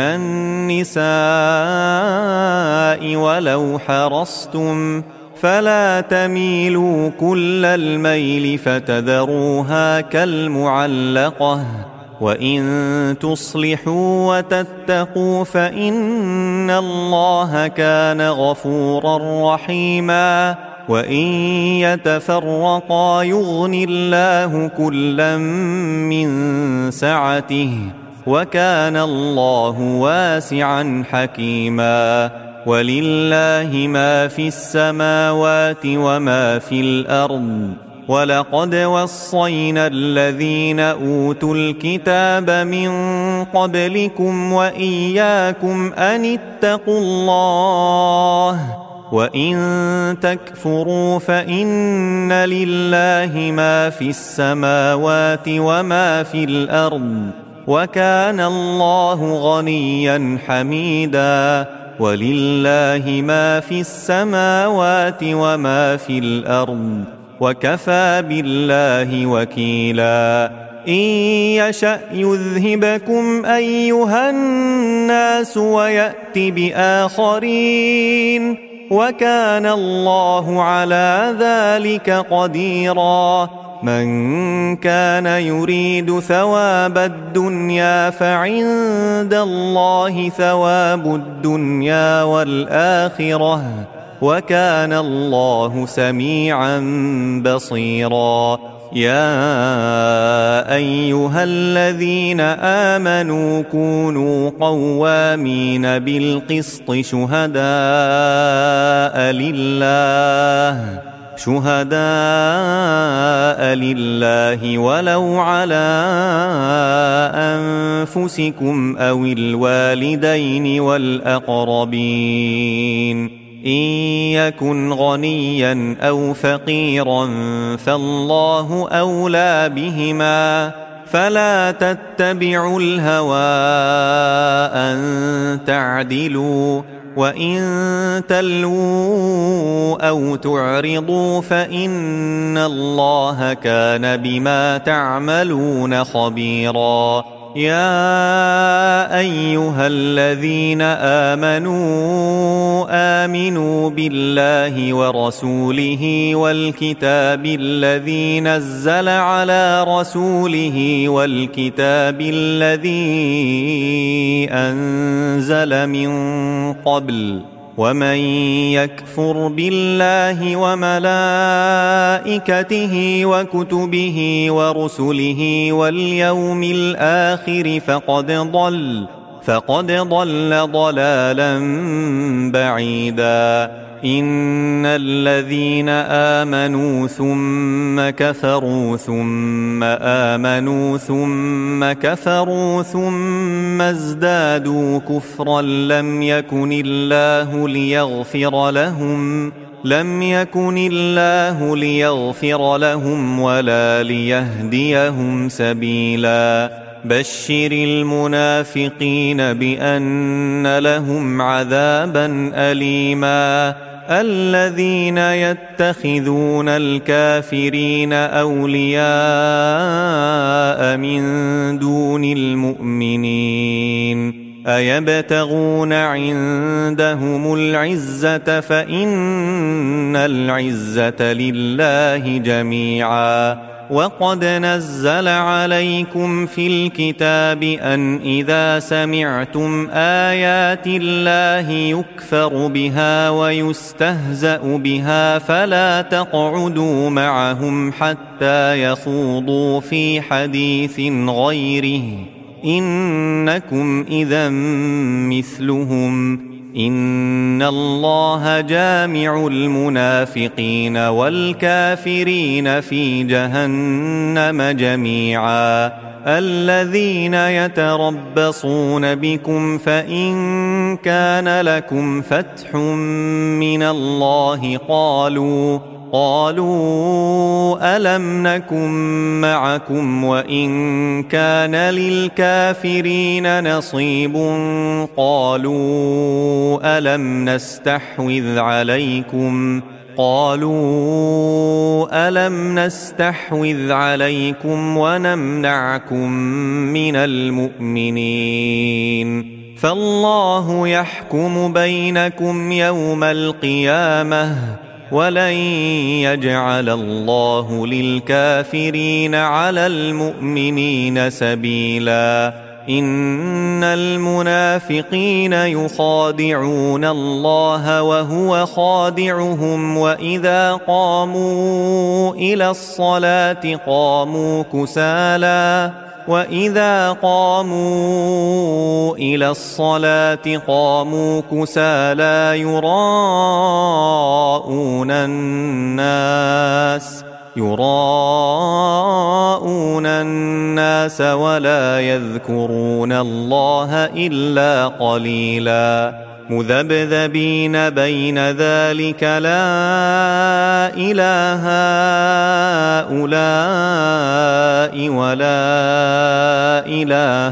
Speaker 2: النساء ولو حرصتم فلا تميلوا كل الميل فتذروها كالمعلقة وإن تصلحوا وتتقوا فإن الله كان غفورا رحيما وإن يتفرقا يغن الله كلا من سعته وكان الله واسعا حكيما ولله ما في السماوات وما في الأرض ولقد وصينا الذين أوتوا الكتاب من قبلكم وإياكم أن اتقوا الله وإن تكفروا فإن لله ما في السماوات وما في الأرض وكان الله غنيا حميدا ولله ما في السماوات وما في الأرض وكفى بالله وكيلا إن يشأ يذهبكم أيها الناس ويأت بآخرين وكان الله على ذلك قديرا من كان يريد ثواب الدنيا فعند الله ثواب الدنيا والآخرة وكان الله سميعا بصيرا يا أيها الذين آمنوا كونوا قوامين بالقسط شهداء لله شهداء لله ولو على أنفسكم أو الوالدين والأقربين إن يكن غنيا أو فقيرا فالله أولى بهما فلا تتبعوا الهوى أن تعدلوا وإن تلووا أو تعرضوا فإن الله كان بما تعملون خبيرا يا أيها الذين آمنوا آمنوا بالله ورسوله والكتاب الذي نزل على رسوله والكتاب الذي أنزل من قبل ومن يكفر بالله وملائكته وكتبه ورسله واليوم الآخر فقد ضل فقد ضل ضلالا بعيدا إن الذين آمنوا ثم كفروا ثم آمنوا ثم كفروا ثم ازدادوا كفرا لم يكن الله ليغفر لهم لم يكن الله ليغفر لهم ولا ليهديهم سبيلا بشر المنافقين بأن لهم عذابا أليما الذين يتخذون الكافرين أولياء من دون المؤمنين أيبتغون عندهم العزة فإن العزة لله جميعا وقد نزل عليكم في الكتاب أن إذا سمعتم آيات الله يكفر بها ويستهزأ بها فلا تقعدوا معهم حتى يخوضوا في حديث غيره إنكم إذا مثلهم إن الله جامع المنافقين والكافرين في جهنم جميعا الذين يتربصون بكم فإن كان لكم فتح من الله قالوا قالوا ألم نكن معكم وإن كان للكافرين نصيب قالوا ألم نستحوذ عليكم قالوا ألم نستحوذ عليكم ونمنعكم من المؤمنين فالله يحكم بينكم يوم القيامة ولن يجعل الله للكافرين على المؤمنين سبيلا إن المنافقين يخادعون الله وهو خادعهم وإذا قاموا إلى الصلاة قاموا كسالى وإذا قاموا إلى الصلاة قاموا كسالى يراءون الناس يراءون الناس ولا يذكرون الله إلا قليلا مذبذبين بين ذلك لا إله هؤلاء ولا إله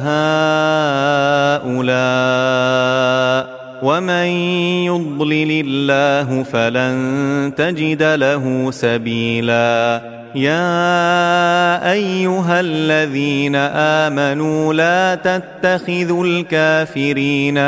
Speaker 2: هؤلاء ومن يضلل الله فلن تجد له سبيلا يا أيها الذين آمنوا لا تتخذوا الكافرين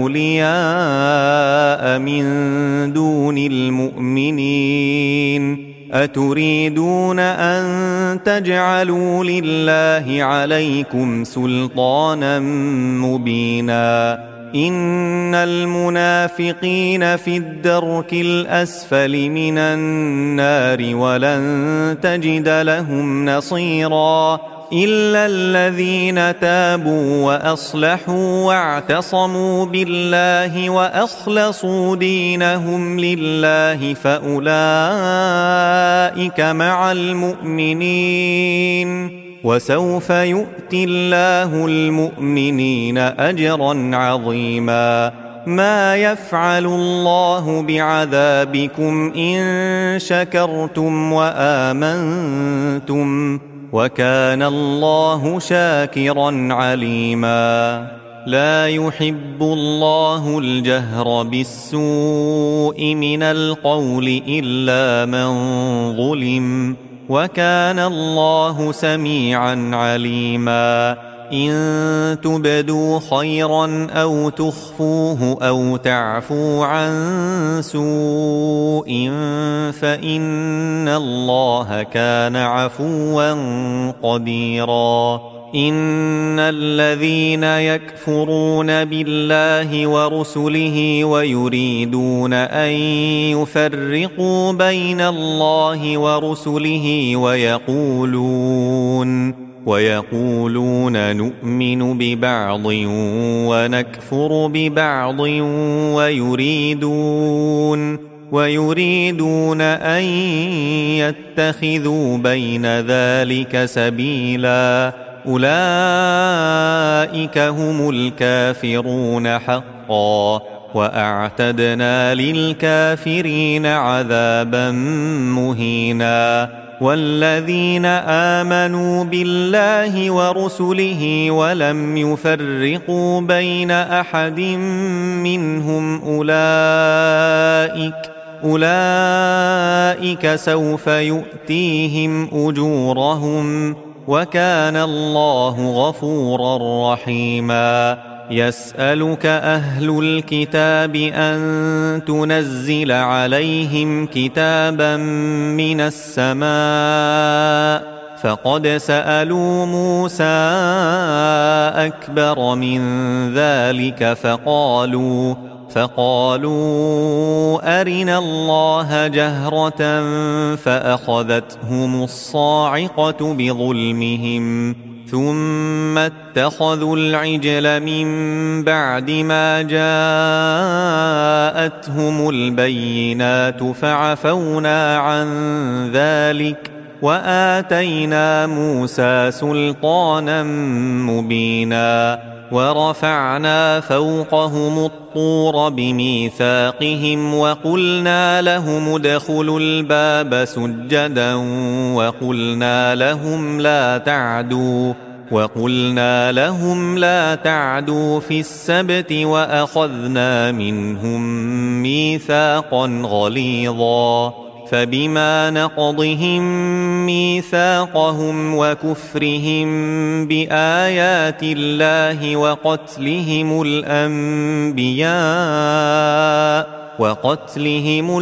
Speaker 2: أولياء من دون المؤمنين أتريدون أن تجعلوا لله عليكم سلطانا مبينا إن المنافقين في الدرك الأسفل من النار ولن تجد لهم نصيرا إلا الذين تابوا وأصلحوا واعتصموا بالله وأخلصوا دينهم لله فأولئك مع المؤمنين وسوف يؤتي الله المؤمنين أجرا عظيما ما يفعل الله بعذابكم إن شكرتم وآمنتم وكان الله شاكرا عليما لا يحب الله الجهر بالسوء من القول إلا من ظلم وكان الله سميعا عليما إن تبدوا خيرا أو تخفوه أو تعفوا عن سوء فإن الله كان عفوا قديرا إن الذين يكفرون بالله ورسله ويريدون أن يفرقوا بين الله ورسله ويقولون ويقولون نؤمن ببعض ونكفر ببعض ويريدون ويريدون أن يتخذوا بين ذلك سبيلا أولئك هم الكافرون حقا وأعتدنا للكافرين عذابا مهينا والذين آمنوا بالله ورسله ولم يفرقوا بين أحد منهم أولئك أولئك سوف يؤتيهم أجورهم وكان الله غفورا رحيما يسألك أهل الكتاب أن تنزل عليهم كتابا من السماء فقد سألوا موسى أكبر من ذلك فقالوا فقالوا أرنا الله جهرة فأخذتهم الصاعقة بظلمهم ثم اتخذوا العجل من بعد ما جاءتهم البينات فعفونا عن ذلك وآتينا موسى سلطانا مبينا ورفعنا فوقهم الطور بميثاقهم وقلنا لهم ادخلوا الباب سجدا وقلنا لهم لا تعدوا وقلنا لهم لا تعدوا في السبت وأخذنا منهم ميثاقا غليظا فبما نقضهم ميثاقهم وكفرهم بآيات الله وقتلهم الأنبياء وقتلهم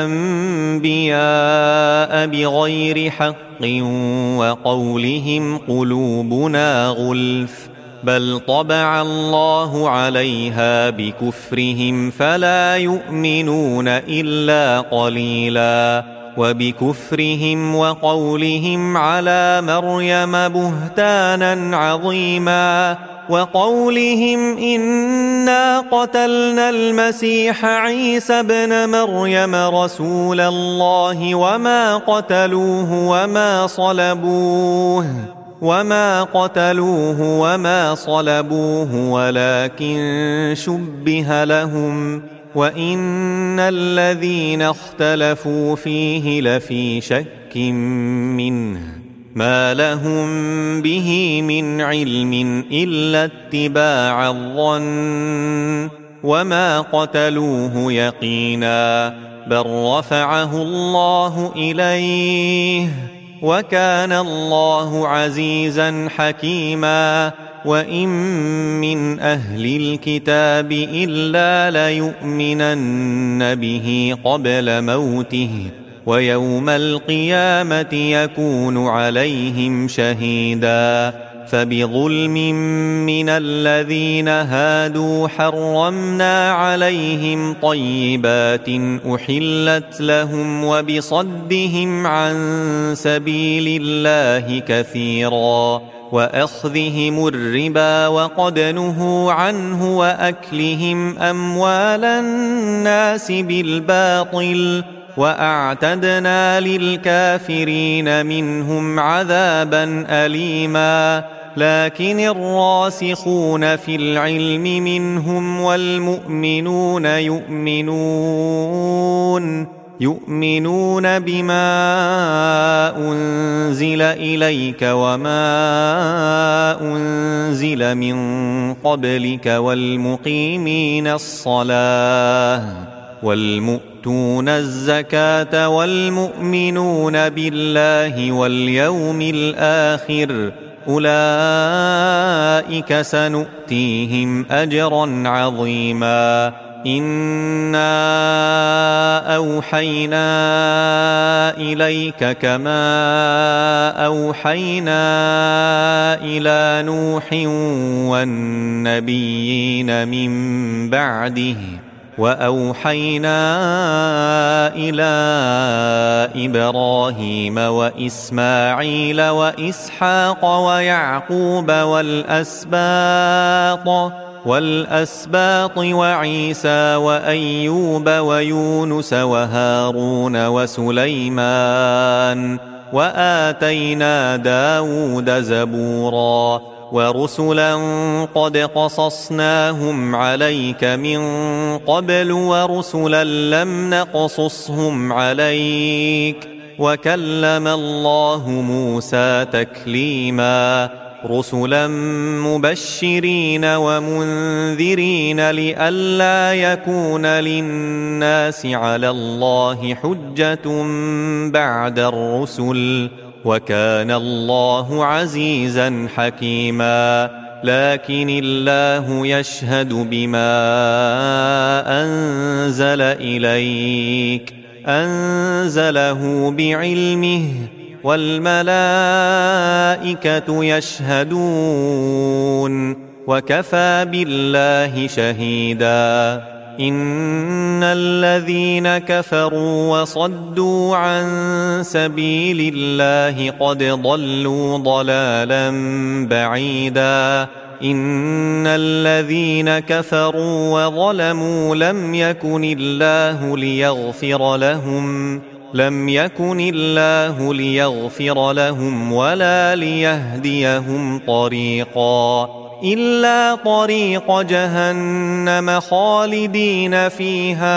Speaker 2: الأنبياء بغير حق وقولهم قلوبنا غلف بل طبع الله عليها بكفرهم فلا يؤمنون إلا قليلا وبكفرهم وقولهم على مريم بهتانا عظيما وقولهم إنا قتلنا المسيح عيسى ابن مريم رسول الله وما قتلوه وما صلبوه وما قتلوه وما صلبوه ولكن شبه لهم وإن الذين اختلفوا فيه لفي شك منه ما لهم به من علم إلا اتباع الظن وما قتلوه يقينا بل رفعه الله إليه وكان الله عزيزا حكيما وإن من أهل الكتاب إلا ليؤمنن به قبل موته ويوم القيامة يكون عليهم شهيدا فبظلم من الذين هادوا حرمنا عليهم طيبات أحلت لهم وبصدهم عن سبيل الله كثيرا وأخذهم الربا وقد نهوا عنه وأكلهم أموال الناس بالباطل وأعتدنا للكافرين منهم عذابا أليما لكن الراسخون في العلم منهم والمؤمنون يؤمنون يؤمنون بما أنزل إليك وما أنزل من قبلك والمقيمين الصلاة والمؤتون الزكاة والمؤمنون بالله واليوم الآخر أولئك سنؤتيهم أجرا عظيما إنا أوحينا إليك كما أوحينا إلى نوح والنبيين من بعده وأوحينا إلى إبراهيم وإسماعيل وإسحاق ويعقوب والأسباط والأسباط وعيسى وأيوب ويونس وهارون وسليمان وآتينا داود زبورا ورسلا قد قصصناهم عليك من قبل ورسلا لم نقصصهم عليك وكلم الله موسى تكليما رسلا مبشرين ومنذرين لئلا يكون للناس على الله حجة بعد الرسل وكان الله عزيزا حكيما لكن الله يشهد بما أنزل إليك أنزله بعلمه والملائكة يشهدون وكفى بالله شهيدا إن الذين كفروا وصدوا عن سبيل الله قد ضلوا ضلالا بعيدا إن الذين كفروا وظلموا لم يكن الله ليغفر لهم لم يكن الله ليغفر لهم ولا ليهديهم طريقا إلا طريق جهنم خالدين فيها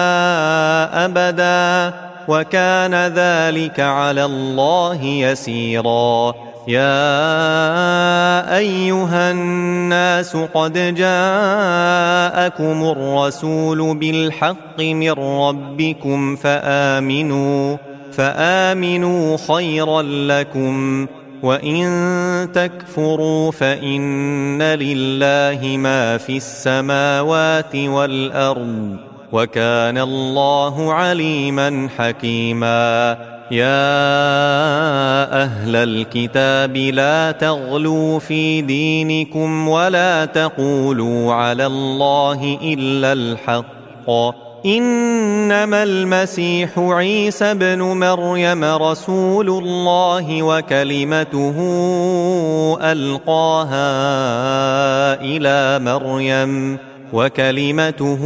Speaker 2: أبدا وكان ذلك على الله يسيرا يا أيها الناس قد جاءكم الرسول بالحق من ربكم فآمنوا فآمنوا خيرا لكم وإن تكفروا فإن لله ما في السماوات والأرض وكان الله عليما حكيما يا أهل الكتاب لا تغلوا في دينكم ولا تقولوا على الله إلا الحق إنما المسيح عيسى ابن مريم رسول الله وكلمته ألقاها إلى مريم وكلمته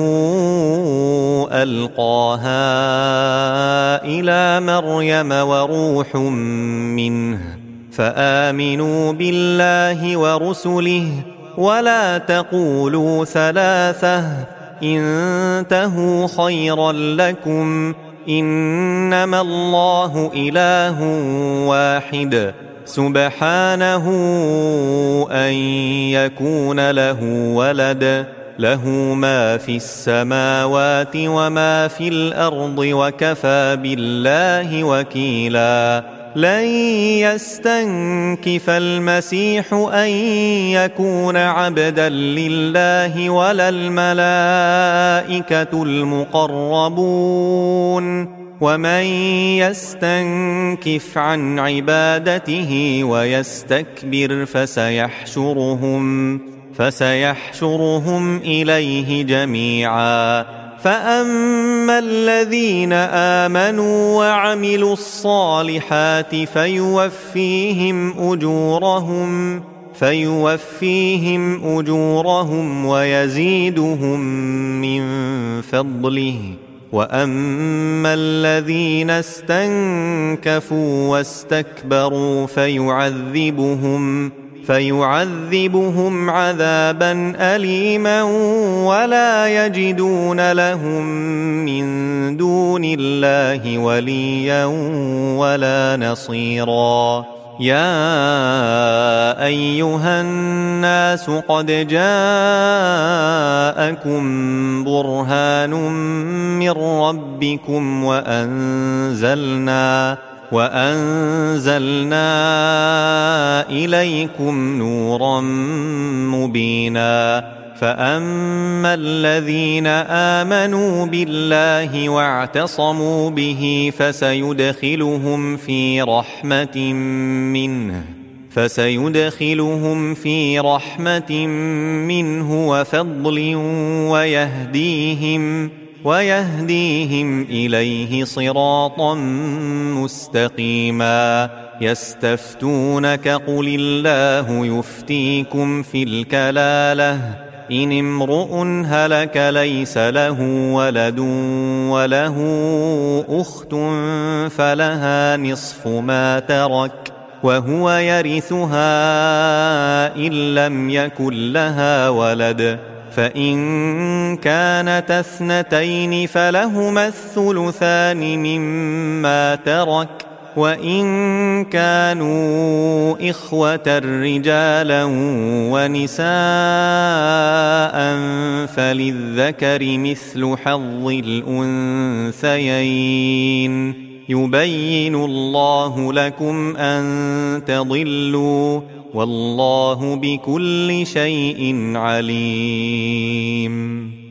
Speaker 2: ألقاها إلى مريم وروح منه فآمنوا بالله ورسله ولا تقولوا ثلاثة انتهوا خيرا لكم إنما الله إله واحد سبحانه أن يكون له ولد له ما في السماوات وما في الأرض وكفى بالله وكيلا لن يستنكف المسيح أن يكون عبدا لله ولا الملائكة المقربون ومن يستنكف عن عبادته ويستكبر فسيحشرهم فسيحشرهم إليه جميعا فأما الذين آمنوا وعملوا الصالحات فيوفيهم أجورهم فيوفيهم أجورهم ويزيدهم من فضله وأما الذين استنكفوا واستكبروا فيعذبهم فيعذبهم عذابا أليما ولا يجدون لهم من دون الله وليا ولا نصيرا يا أيها الناس قد جاءكم برهان من ربكم وأنزلنا وأنزلنا إليكم نورا مبينا فأما الذين آمنوا بالله واعتصموا به فسيدخلهم في رحمة منه فسيدخلهم في رحمة منه وفضل ويهديهم ويهديهم إليه صراطا مستقيما يستفتونك قل الله يفتيكم في الكلالة إن امرؤ هلك ليس له ولد وله أخت فلها نصف ما ترك وهو يرثها إن لم يكن لها ولد فإن كانتا اثنتين فلهما الثلثان مما ترك وإن كانوا إخوة رجالا ونساء فللذكر مثل حظ الأنثيين يبين الله لكم أن تضلوا والله بكل شيء عليم.